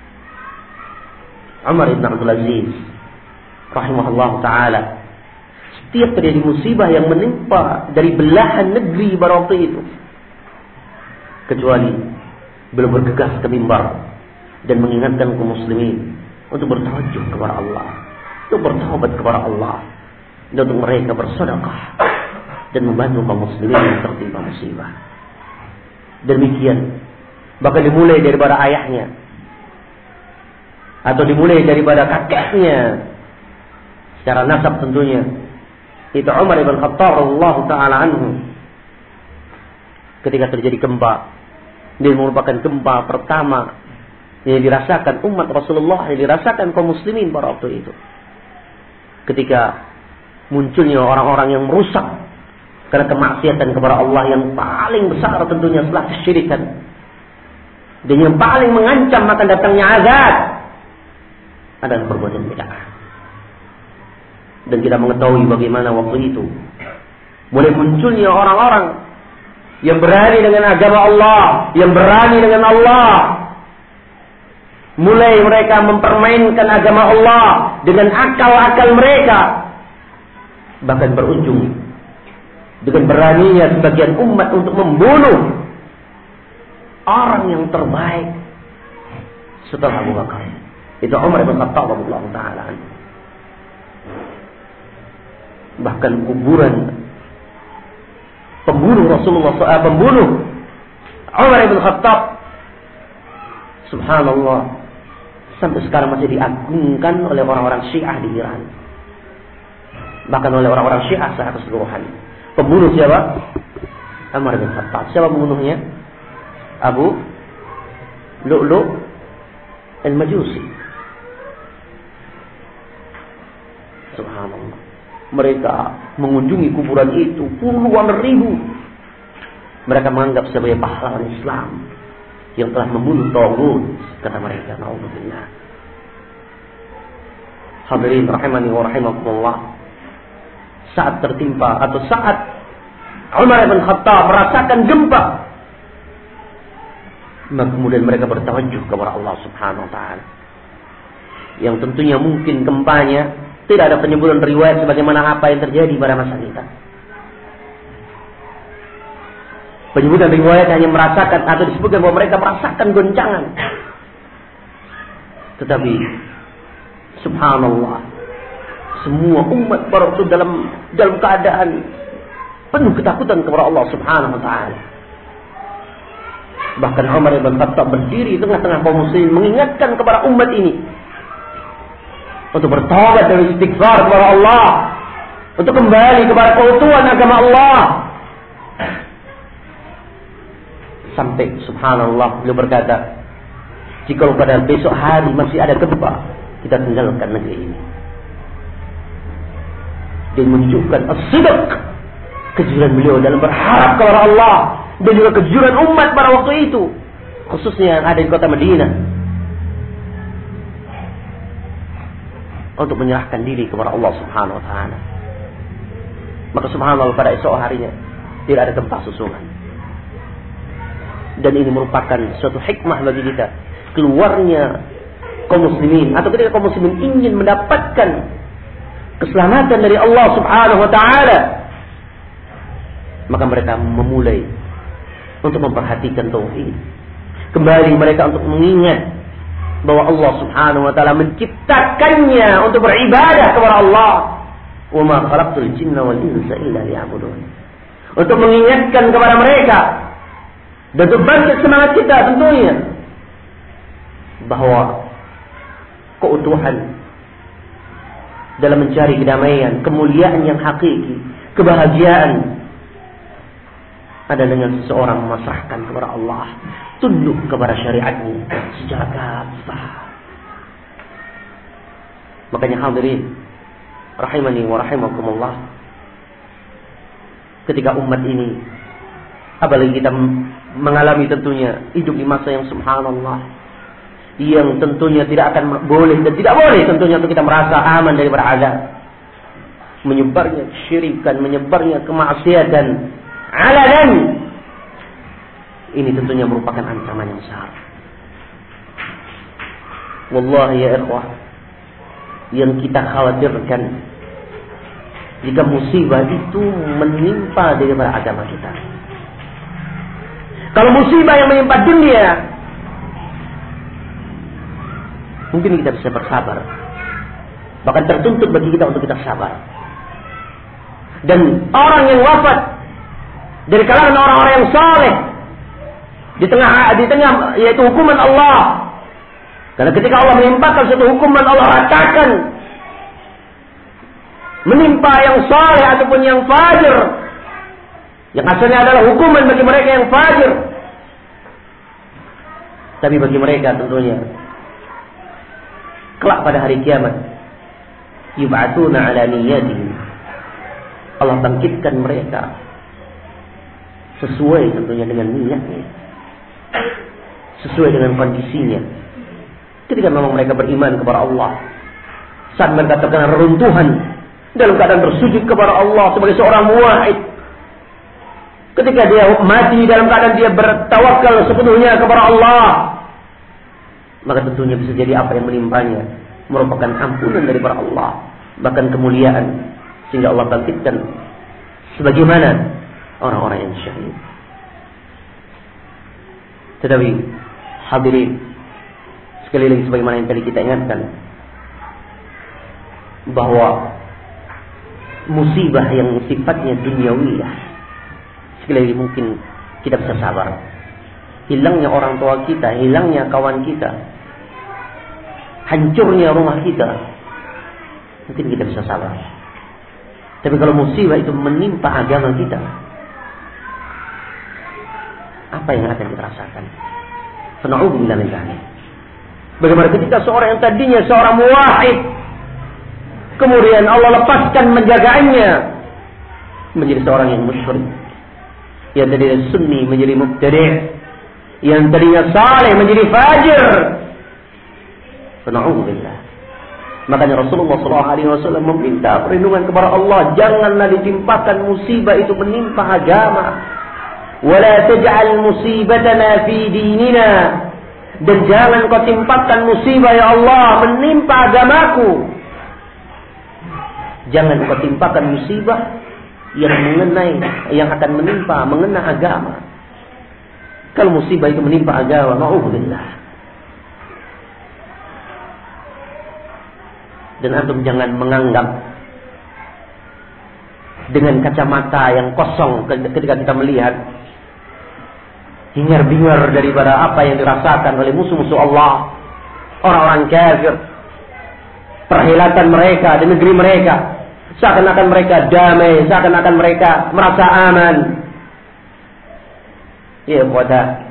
Umar ibn Abdul Aziz rahimahullah taala, setiap terjadi musibah yang menimpa dari belahan negeri pada waktu itu, kecuali belum bergegas ke mimbar dan mengingatkan kaum muslimin untuk bertawajjuh kepada Allah, untuk bertaubat kepada Allah, dan untuk mereka bersedekah, dan membantu kaum muslimin yang tertimpa musibah. Demikian, bahkan dimulai daripada ayahnya atau dimulai daripada kakeknya secara nasab tentunya, itu Umar ibn Khattab radhiyallahu taala anhu. Ketika terjadi gempa, dia merupakan gempa pertama yang dirasakan umat Rasulullah, yang dirasakan kaum muslimin pada waktu itu. Ketika munculnya orang-orang yang merusak karena kemaksiatan kepada Allah yang paling besar tentunya setelah kesyirikan, dan yang paling mengancam akan datangnya azab adalah perbuatan bid'ah. Dan kita mengetahui bagaimana waktu itu mulai munculnya orang-orang yang berani dengan agama Allah, yang berani dengan Allah. Mulai mereka mempermainkan agama Allah dengan akal-akal mereka. Bahkan berujung dengan beraninya sebagian umat untuk membunuh orang yang terbaik setelah Abu Bakar. Itu Umar bin Khattab radhiyallahu taala. Bahkan kuburan pembunuh Rasulullah, uh, pembunuh Umar bin Khattab, subhanallah, sampai sekarang masih diagungkan oleh orang-orang Syiah di Iran, bahkan oleh orang-orang Syiah secara keseluruhan. Pembunuh siapa? Umar bin Khattab. Siapa pembunuhnya? Abu Lu'lu' al-Majusi. Subhanallah. Mereka mengunjungi kuburan itu puluhan ribu. Mereka menganggap sebagai pahlawan Islam yang telah membunuh taghut, kata mereka. Na'udzubillah. Hadirin rahimani wa rahimakumullah. Saat tertimpa atau saat Umar bin Khattab merasakan gempa, maka kemudian mereka bertawajuh kepada Allah Subhanahu wa taala. Yang tentunya mungkin gempanya tidak ada penyebutan riwayat sebagaimana apa yang terjadi pada masa kita. Penyebutan riwayat hanya merasakan atau disebutkan bahwa mereka merasakan goncangan. Tetapi subhanallah, semua umat pada waktu dalam dalam keadaan penuh ketakutan kepada Allah Subhanahu wa taala. Bahkan Umar bin Khattab berdiri tengah-tengah kaum muslimin mengingatkan kepada umat ini untuk bertobat dan istighfar kepada Allah, untuk kembali kepada keutuhan agama Allah. Sampai subhanallah beliau berkata, jika pada besok hari masih ada gempa, kita tinggalkan negeri ini. Dan menunjukkan as-sidq, kejujuran beliau dalam berharap kepada Allah, dan juga kejujuran umat pada waktu itu, khususnya yang ada di kota Madinah, untuk menyerahkan diri kepada Allah Subhanahu wa taala. Maka subhanallah pada esok harinya tidak ada gempa susulan. Dan ini merupakan suatu hikmah bagi kita, keluarnya kaum muslimin, atau ketika kaum muslimin ingin mendapatkan keselamatan dari Allah Subhanahu wa taala, maka mereka memulai untuk memperhatikan tauhid. Kembali mereka untuk mengingat bahwa Allah Subhanahu wa taala menciptakannya untuk beribadah kepada Allah. Wa ma khalaqtul jinna wal insa illa liya'budun. Untuk mengingatkan kepada mereka dan untuk bangkit semangat kita tentunya bahwa keutuhan dalam mencari kedamaian, kemuliaan yang hakiki, kebahagiaan ada dengan seseorang memasrahkan kepada Allah, tunduk kepada syariatnya secara kafah. Makanya hadirin rahimani wa rahimakumullah, ketika umat ini, apalagi kita mengalami tentunya hidup di masa yang subhanallah, yang tentunya tidak akan boleh dan tidak boleh tentunya untuk kita merasa aman dari azab. Menyebarnya kesyirikan, menyebarnya kemaksiatan alanan, ini tentunya merupakan ancaman yang besar. Wallahi ya ikhwah, yang kita khawatirkan jika musibah itu menimpa daripada agama kita. Kalau musibah yang menimpa dunia, mungkin kita bisa bersabar, bahkan tertuntut bagi kita untuk kita sabar. Dan orang yang wafat dari kalangan orang-orang yang saleh di tengah di tengah yaitu hukuman Allah. Karena ketika Allah menimpakan suatu hukuman, Allah ratakan menimpa yang saleh ataupun yang fajir. Yang asalnya adalah hukuman bagi mereka yang fajir. Tapi bagi mereka tentunya kelak pada hari kiamat yub'atsuna 'ala niyyatihim. Allah bangkitkan mereka sesuai tentunya dengan niatnya, sesuai dengan kondisinya. Ketika memang mereka beriman kepada Allah, saat mereka terkena reruntuhan dalam keadaan bersujud kepada Allah sebagai seorang muwahhid, ketika dia mati dalam keadaan dia bertawakal sepenuhnya kepada Allah, maka tentunya bisa jadi apa yang menimpanya merupakan ampunan daripada Allah, bahkan kemuliaan, sehingga Allah bangkitkan sebagaimana orang-orang yang syahid. Tetapi hadirin sekali lagi, sebagaimana yang tadi kita ingatkan, bahwa musibah yang sifatnya duniawiyah, sekali lagi mungkin kita bisa sabar. Hilangnya orang tua kita, hilangnya kawan kita, hancurnya rumah kita, mungkin kita bisa sabar. Tapi kalau musibah itu menimpa agama kita, apa yang akan kita rasakan? Na'udzubillah min dzalik. Bagaimana ketika seorang yang tadinya seorang muwahhid, kemudian Allah lepaskan menjagaannya menjadi seorang yang musyrik, yang tadinya sunni menjadi mubtadi', yang tadinya saleh menjadi fajir. Na'udzubillah. Makanya Rasulullah shallallahu alaihi wasallam meminta perlindungan kepada Allah, janganlah ditimpakan musibah itu menimpa agama. Wala taj'al musibatana fi dinina. Dan jangan kau timpakan musibah ya Allah menimpa agamaku. Jangan kau timpakan musibah yang mengenai, yang akan menimpa, mengena agama. Kalau musibah itu menimpa agama, na'udzubillah. Dan antum jangan menganggap dengan kacamata yang kosong ketika kita melihat hingar-bingar daripada apa yang dirasakan oleh musuh-musuh Allah, orang-orang kafir, perhelatan mereka di negeri mereka, seakan-akan mereka damai, seakan-akan mereka merasa aman. Ya pada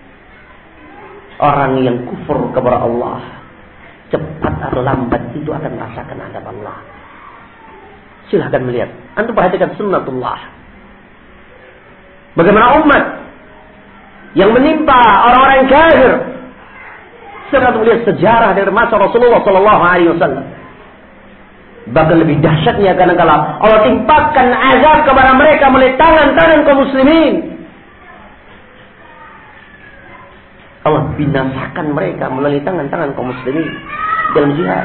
orang yang kufur kepada Allah, cepat atau lambat itu akan merasakan azab Allah. Silahkan melihat, antum perhatikan sunnatullah. Bagaimana umat yang menimpa orang-orang kafir. Silahkan melihat sejarah dari masa Rasulullah Sallallahu Alaihi Wasallam. Bahkan lebih dahsyatnya kadang-kala Allah timpakan azab kepada mereka melalui tangan-tangan kaum muslimin. Allah binasakan mereka melalui tangan-tangan kaum muslimin dalam jihad.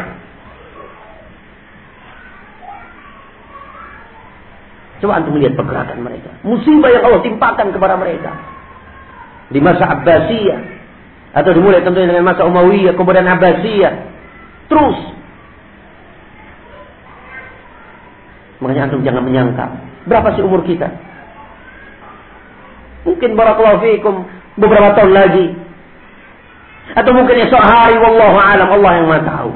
Coba antum melihat pergerakan mereka, musibah yang Allah timpakan kepada mereka di masa Abbasiyah, atau dimulai tentunya dengan masa Umayyah, kemudian Abbasiyah, terus. Makanya antum jangan menyangka berapa sih umur kita. Mungkin barakallahu fiikum beberapa tahun lagi, atau mungkin esok hari, wallahu a'lam, Allah yang Maha tahu.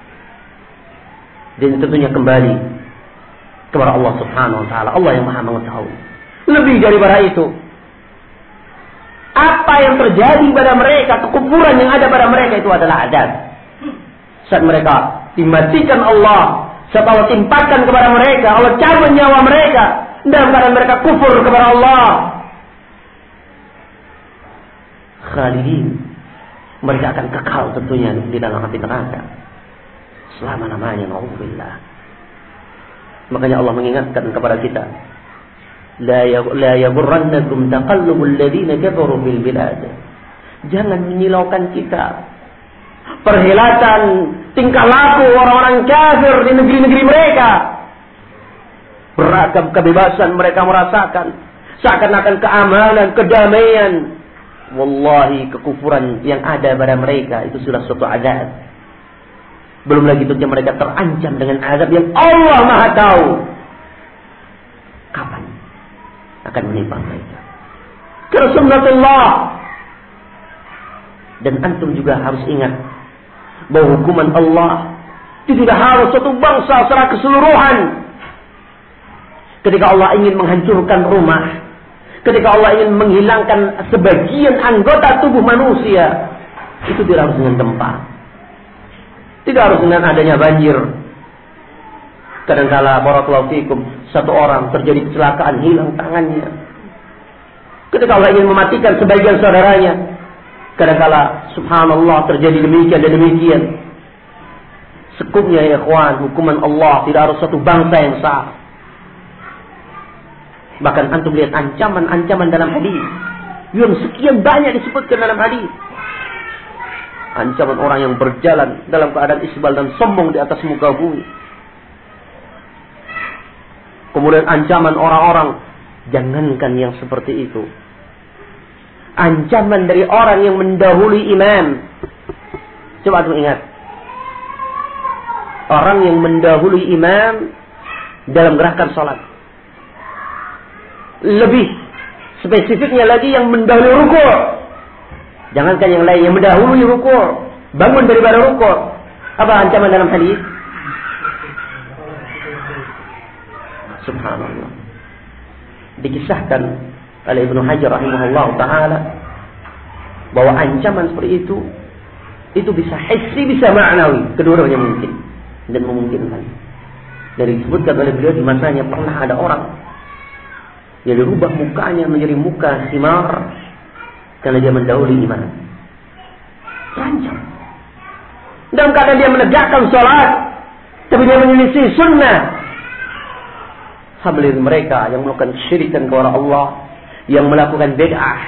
Dan tentunya kembali kepada Allah Subhanahu wa taala, Allah yang Maha mengetahui. Lebih daripada itu, apa yang terjadi pada mereka, kekufuran yang ada pada mereka itu adalah azab. Saat mereka dimatikan Allah, saat Allah timpakan kepada mereka, Allah cabut nyawa mereka dalam keadaan mereka kufur kepada Allah, khalidin, mereka akan kekal tentunya di dalam api neraka selama-lamanya, na'udzubillah. Makanya Allah mengingatkan kepada kita, la yaghurrannakum taqallubul ladzina kafaru bil bilad. Jangan menyilaukan kita perhelatan tingkah laku orang-orang kafir di negeri-negeri mereka. Beragam kebebasan mereka merasakan, seakan-akan keamanan, kedamaian. Wallahi kekufuran yang ada pada mereka itu sudah suatu azab. Belum lagi tentunya mereka terancam dengan azab yang Allah Maha tahu. akan menimpa mereka. Karena sunnatullah. Dan antum juga harus ingat bahwa hukuman Allah itu tidak harus satu bangsa secara keseluruhan. Ketika Allah ingin menghancurkan rumah, ketika Allah ingin menghilangkan sebagian anggota tubuh manusia, itu tidak harus dengan gempa, tidak harus dengan adanya banjir. Kadangkala barakallahu fikum, satu orang terjadi kecelakaan, hilang tangannya. Ketika Allah ingin mematikan sebagian saudaranya, kadangkala subhanallah terjadi demikian dan demikian. Sekupnya ya ikhwan, hukuman Allah tidak harus satu bangsa yang sah. Bahkan antum lihat ancaman-ancaman dalam hadis yang sekian banyak disebutkan dalam hadis. Ancaman orang yang berjalan dalam keadaan isbal dan sombong di atas muka bumi. Kemudian ancaman orang-orang, jangankan yang seperti itu. Ancaman dari orang yang mendahului imam. Coba antum ingat. Orang yang mendahului imam dalam gerakan salat. Lebih spesifiknya lagi yang mendahului rukuk. Jangankan yang lain, yang mendahului rukuk, bangun daripada rukuk. Apa ancaman dalam hadis? Subhanallah. Dikisahkan oleh Ibnu Hajar rahimahullah ta'ala bahwa ancaman seperti itu itu bisa hissi, bisa ma'nawi, kedua-duanya mungkin dan memungkinkan. Dan disebutkan oleh beliau di masanya pernah ada orang yang dirubah mukanya menjadi muka himar karena dia mendahului imam. Terancam. Dalam keadaan dia menegakkan sholat, tapi dia menyelisih sunnah. Hablil mereka yang melakukan syirikan kepada Allah, yang melakukan bid'ah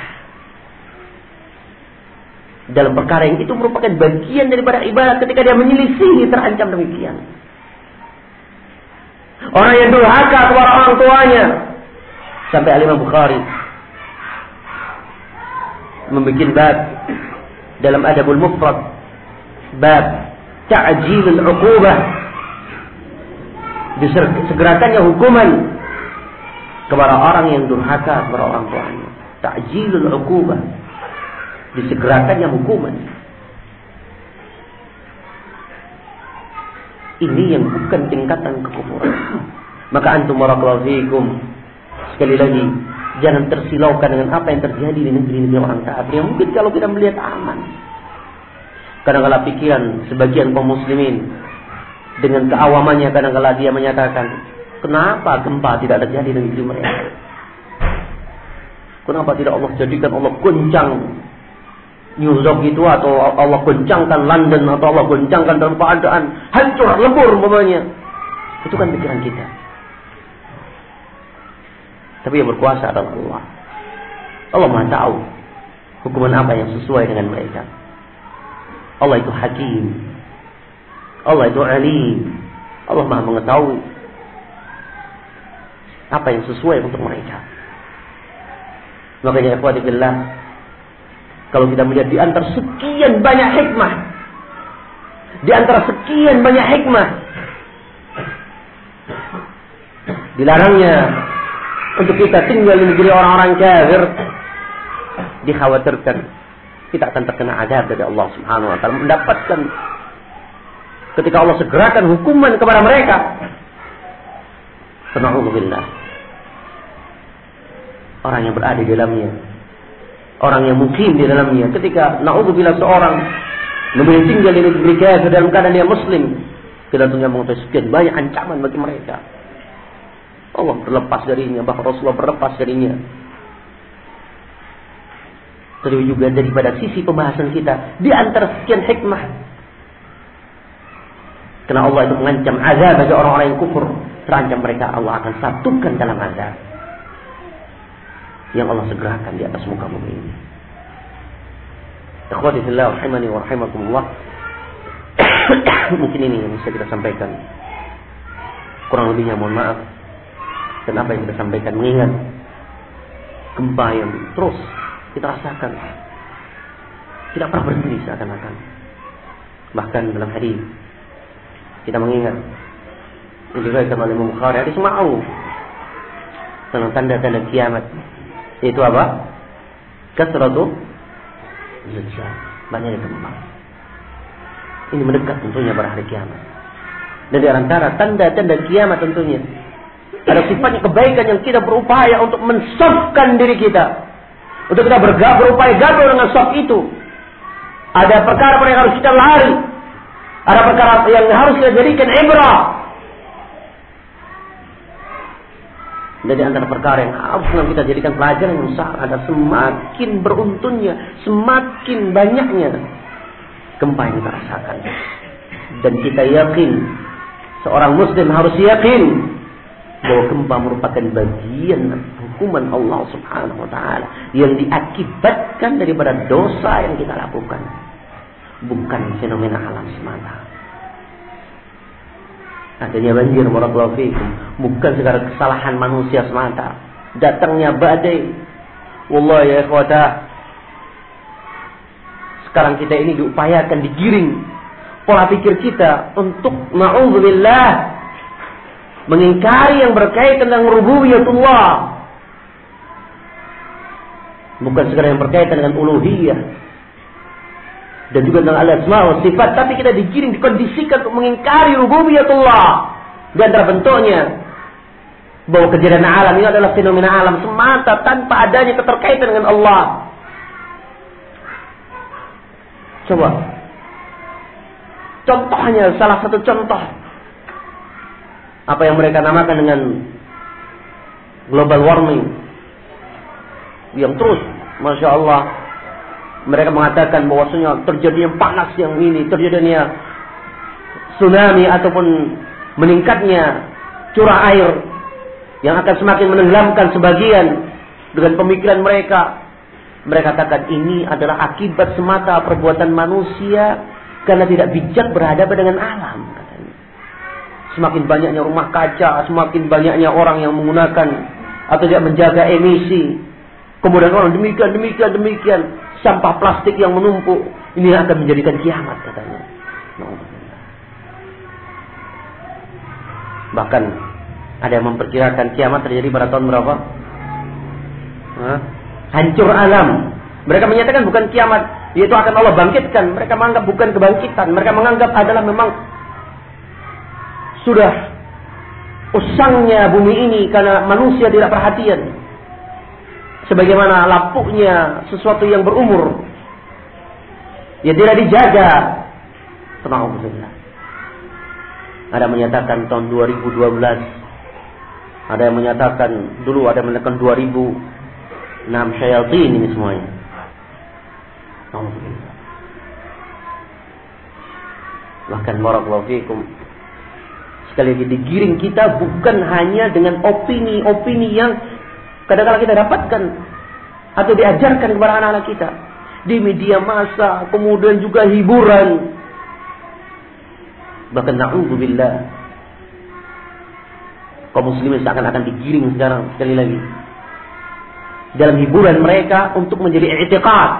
dalam perkara yang itu merupakan bagian daripada ibadah, ketika dia menyelisihi terancam demikian. Orang yang durhaka kepada orang tuanya, sampai Al-Imam Bukhari membuat bab dalam Adabul Mufrad, bab ta'jilul 'uqubah, disegerakannya hukuman kepada orang yang durhaka kepada orang tuanya. Ta'jilul 'uqubah, disegerakannya hukuman. Ini yang bukan tingkatan kekufuran. Maka antum barakallahu fikum, sekali lagi jangan tersilaukan dengan apa yang terjadi di negeri-negeri orang kafir yang mungkin kalau kita melihat aman. Kadang-kala pikiran sebagian kaum muslimin dengan keawamannya, kadang-kala dia menyatakan, kenapa gempa tidak terjadi di negeri mereka? Kenapa tidak Allah jadikan, Allah goncang New York itu, atau Allah goncangkan London, atau Allah goncangkan dalam keadaan hancur lebur umpamanya? Itu kan pikiran kita. Tapi yang berkuasa adalah Allah. Allah Maha tahu hukuman apa yang sesuai dengan mereka. Allah itu hakim, Allah itu alim, Allah Maha mengetahui apa yang sesuai untuk mereka. Makanya ikhwati billah, kalau kita melihat di antara sekian banyak hikmah, di antara sekian banyak hikmah, dilarangnya untuk kita tinggal di negeri orang-orang kafir, dikhawatirkan kita akan terkena azab dari Allah Subhanahu wa taala, mendapatkan ketika Allah segerakan hukuman kepada mereka. Subhanallah. Orang yang berada di dalamnya, orang yang mukim di dalamnya, ketika naudzubillah seorang memilih tinggal di negeri kafir dalam keadaan dia muslim, kita tentunya mengetahui sekian banyak ancaman bagi mereka. Allah berlepas darinya, bahkan Rasulullah berlepas darinya. Tapi juga daripada sisi pembahasan kita, di antara sekian hikmah, karena Allah itu mengancam azab bagi orang-orang yang kufur, terancam mereka Allah akan satukan dalam azab yang Allah segerakan di atas muka bumi ini. Ikhwati fillah rahimani wa rahimakumullah. Mungkin ini yang bisa kita sampaikan. Kurang lebihnya mohon maaf. Dan apa yang kita sampaikan mengingat gempa yang terus kita rasakan, tidak pernah berhenti seakan-akan. Bahkan dalam hadis kita mengingat yang diriwayatkan oleh Imam Bukhari, hadis Ma'ruf tentang tanda-tanda kiamat. Itu apa? Kasratu zujjal, banyak kembang. Ini mendekat tentunya pada hari kiamat. Dan di antara tanda-tanda kiamat tentunya ada sifatnya kebaikan yang kita berupaya untuk mensafkan diri kita, untuk kita berga, berupaya gagal dengan saf itu. Ada perkara-perkara yang harus kita lari, ada perkara yang harus kita jadikan ibrah. Dan di antara perkara yang harus kita jadikan pelajaran yang besar, ada semakin beruntunnya, semakin banyaknya gempa yang kita rasakan. Dan kita yakin, seorang muslim harus yakin bahwa gempa merupakan bagian hukuman Allah Subhanahu wa taala yang diakibatkan daripada dosa yang kita lakukan, bukan fenomena alam semata. Adanya banjir, barakallahu fikum, bukan sekadar kesalahan manusia semata. Datangnya badai, wallahi ya ikhwata, sekarang kita ini diupayakan, digiring pola pikir kita untuk na'udzubillah mengingkari yang berkaitan dengan rububiyatullah, bukan sekadar yang berkaitan dengan uluhiyah dan juga dengan al-asma wa sifat, tapi kita digiring, dikondisikan untuk mengingkari rububiyatullah. Di antara bentuknya bahwa kejadian alam ini adalah fenomena alam semata tanpa adanya keterkaitan dengan Allah. Coba contohnya, salah satu contoh apa yang mereka namakan dengan global warming, yang terus, masya Allah, mereka mengatakan bahwasanya terjadinya panas yang ini, terjadinya tsunami ataupun meningkatnya curah air yang akan semakin menenggelamkan sebagian. Dengan pemikiran mereka, mereka katakan ini adalah akibat semata perbuatan manusia karena tidak bijak berhadapan dengan alam. Katanya. Semakin banyaknya rumah kaca, semakin banyaknya orang yang menggunakan atau tidak menjaga emisi. Kemudian orang demikian, demikian, demikian. Sampah plastik yang menumpuk. Ini akan menjadikan kiamat katanya. Bahkan ada yang memperkirakan kiamat terjadi pada tahun berapa? Hah? Hancur alam. Mereka menyatakan bukan kiamat, yaitu akan Allah bangkitkan. Mereka menganggap bukan kebangkitan. Mereka menganggap adalah memang sudah usangnya bumi ini karena manusia tidak perhatian. Sebagaimana lapuknya sesuatu yang berumur, ya tidak dijaga. Tenang, ada yang menyatakan tahun dua ribu dua belas, ada yang menyatakan dulu, ada yang menyatakan dua ribu enam, syayatin ini semuanya. Bahkan barakallahu fikum, sekali lagi digiring kita bukan hanya dengan opini-opini yang kadang-kadang kita dapatkan atau diajarkan kepada anak-anak kita di media massa, kemudian juga hiburan. Bahkan na'udzubillah, kaum muslimin seakan-akan digiring sekarang sekali lagi dalam hiburan mereka untuk menjadi i'tiqad.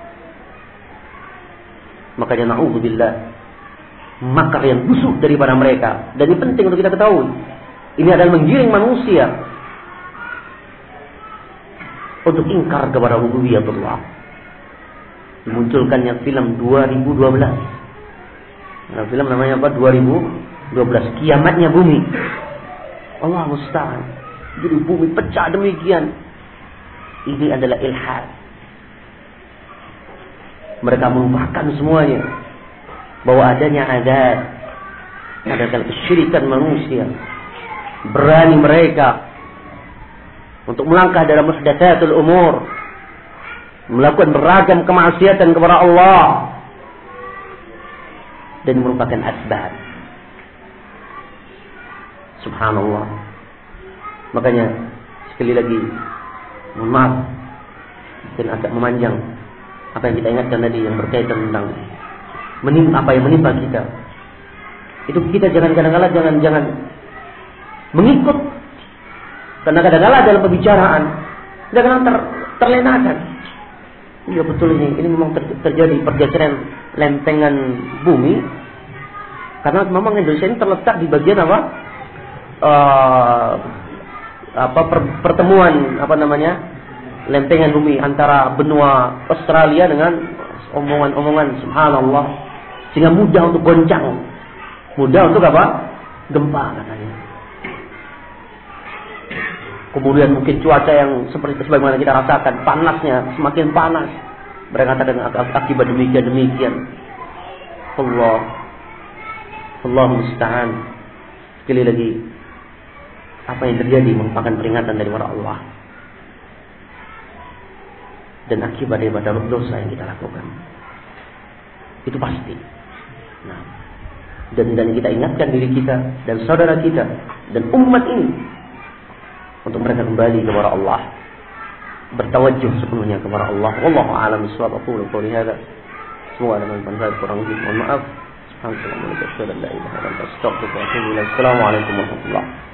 Makanya na'udzubillah, makar yang busuk daripada mereka. Dan ini penting untuk kita ketahui. Ini adalah menggiring manusia untuk ingkar kepada rububiyatullah. Dimunculkannya film dua ribu dua belas. Nah, film namanya apa? dua ribu dua belas, kiamatnya bumi. Allah musta'an. Jadi bumi pecah demikian. Ini adalah ilhad. Mereka melupakan semuanya bahwa adanya azab, adanya kesyirikan manusia. Berani mereka untuk melangkah dalam muhdatsatul umur, melakukan beragam kemaksiatan kepada Allah, dan merupakan asbab. Subhanallah. Makanya sekali lagi, mohon maaf dan agak memanjang apa yang kita ingatkan tadi yang berkaitan tentang menimpa apa yang menimpa kita. Itu kita jangan kadang-kadang jangan jangan mengikut. Karena kadang-kadang dalam pembicaraan kadang-kadang ter, terlenakan. Iya betul ini, ini memang ter, terjadi pergeseran lempengan bumi. Karena memang Indonesia ini terletak di bagian apa? Uh, apa per, pertemuan apa namanya lempengan bumi antara benua Australia dengan omongan-omongan subhanallah, sehingga mudah untuk goncang, mudah untuk apa? Gempa katanya. Kemudian mungkin cuaca yang seperti sebagaimana kita rasakan, panasnya semakin panas. Mereka katakan akibat demikian demikian. Allah, Allah musta'an. Sekali lagi, apa yang terjadi merupakan peringatan dari Allah dan akibat daripada dosa yang kita lakukan. Itu pasti. Nah, dan dan kita ingatkan diri kita dan saudara kita dan umat ini untuk mereka kembali kepada Allah, bertawajjuh sepenuhnya kepada Allah. Wallahu a'lam bishawab. Aku qouli hadza. Semoga ada manfaat, kurang lebih mohon maaf. Subhanallah wa bihamdihi, la ilaha illa anta, astaghfiruka wa atubu ilaik. Assalamualaikum warahmatullahi wabarakatuh.